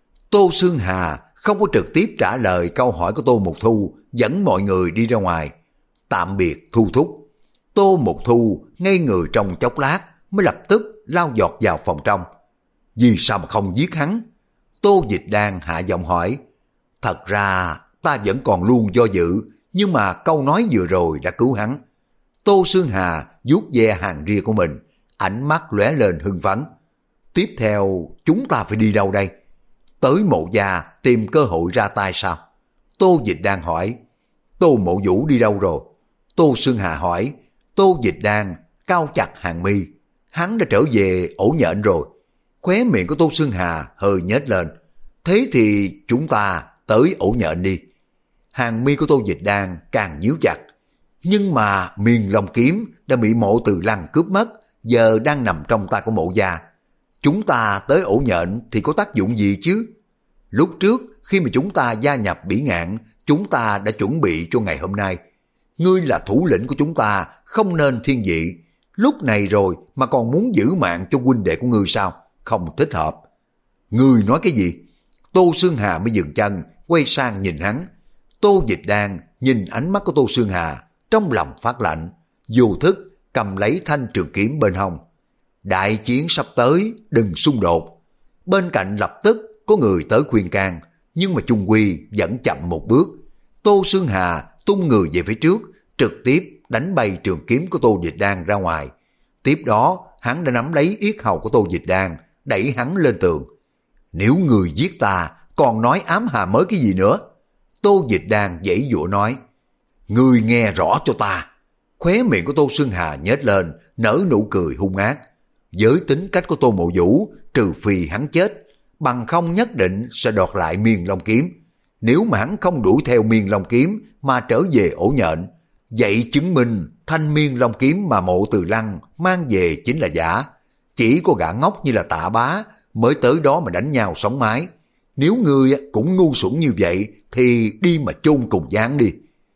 Tô Xương Hà không có trực tiếp trả lời câu hỏi của Tô Mục Thu, dẫn mọi người đi ra ngoài. Tạm biệt Thu Thúc. Tô Mục Thu ngây người trong chốc lát mới lập tức lao giọt vào phòng trong. Vì sao mà không giết hắn? Tô Dịch Đan hạ giọng hỏi. Thật ra ta vẫn còn luôn do dự, nhưng mà câu nói vừa rồi đã cứu hắn. Tô Xương Hà vuốt ve hàng ria của mình, ánh mắt lóe lên hưng phấn. Tiếp theo chúng ta phải đi đâu đây? Tới Mộ gia tìm cơ hội ra tay sao? Tô Dịch Đan hỏi. Tô Mộ Vũ đi đâu rồi? Tô Xương Hà hỏi. Tô Dịch Đan cau chặt hàng mi. Hắn đã trở về ổ nhện rồi. Khóe miệng của Tô Xương Hà hơi nhếch lên. Thế thì chúng ta tới ổ nhện đi. Hàng mi của Tô Dịch Đan càng nhíu chặt. Nhưng mà Miên Long kiếm đã bị Mộ Từ Lăng cướp mất, giờ đang nằm trong tay của Mộ gia. Chúng ta tới ổ nhện thì có tác dụng gì chứ? Lúc trước khi mà chúng ta gia nhập Bỉ Ngạn, chúng ta đã chuẩn bị cho ngày hôm nay. Ngươi là thủ lĩnh của chúng ta, không nên thiên vị. Lúc này rồi mà còn muốn giữ mạng cho huynh đệ của ngươi sao? Không thích hợp. Ngươi nói cái gì? Tô Xương Hà mới dừng chân, quay sang nhìn hắn. Tô Dịch Đan nhìn ánh mắt của Tô Xương Hà, trong lòng phát lạnh, vô thức cầm lấy thanh trường kiếm bên hông. Đại chiến sắp tới, đừng xung đột. Bên cạnh lập tức có người tới khuyên can, nhưng mà chung quy vẫn chậm một bước. Tô Xương Hà tung người về phía trước, trực tiếp đánh bay trường kiếm của Tô Dịch Đan ra ngoài. Tiếp đó, hắn đã nắm lấy yết hầu của Tô Dịch Đan, đẩy hắn lên tường. Nếu người giết ta, còn nói ám hà mới cái gì nữa? Tô Dịch Đan giãy giụa nói. Ngươi nghe rõ cho ta. Khóe miệng của Tô Xương Hà nhếch lên, nở nụ cười hung ác. Với tính cách của Tô Mộ Vũ, trừ phi hắn chết, bằng không nhất định sẽ đoạt lại Miên Long kiếm. Nếu mà hắn không đuổi theo Miên Long kiếm mà trở về ổ nhện, vậy chứng minh thanh Miên Long kiếm mà Mộ Từ Lăng mang về chính là giả. Chỉ có gã ngốc như là Tạ Bá mới tới đó mà đánh nhau sống mái. Nếu ngươi cũng ngu xuẩn như vậy thì đi mà chôn cùng gián đi.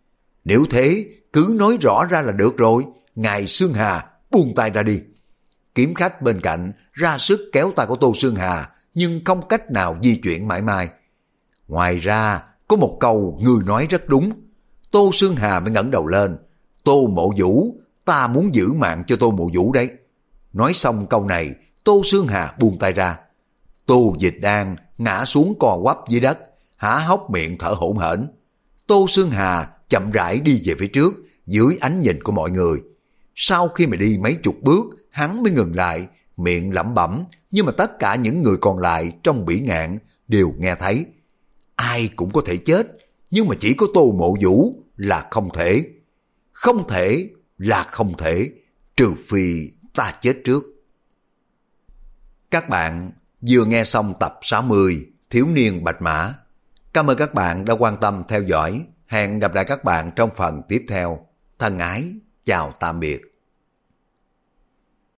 Nếu thế, cứ nói rõ ra là được rồi. Ngài Xương Hà, buông tay ra đi. Kiếm khách bên cạnh ra sức kéo tay của Tô Xương Hà, nhưng không cách nào di chuyển mãi mãi. Ngoài ra, có một câu ngươi nói rất đúng. Tô Xương Hà mới ngẩng đầu lên. Tô Mộ Vũ, ta muốn giữ mạng cho Tô Mộ Vũ đấy. Nói xong câu này, Tô Xương Hà buông tay ra. Tô Dịch Đan ngã xuống co quắp dưới đất, há hốc miệng thở hổn hển. Tô Xương Hà chậm rãi đi về phía trước, dưới ánh nhìn của mọi người. Sau khi mà đi mấy chục bước, hắn mới ngừng lại, miệng lẩm bẩm, nhưng mà tất cả những người còn lại trong Bỉ Ngạn đều nghe thấy. Ai cũng có thể chết, nhưng mà chỉ có Tô Mộ Vũ là không thể. Không thể là không thể, trừ phi ta chết trước. Các bạn vừa nghe xong tập sáu mươi Thiếu niên Bạch Mã. Cảm ơn các bạn đã quan tâm theo dõi. Hẹn gặp lại các bạn trong phần tiếp theo. Thân ái, chào tạm biệt.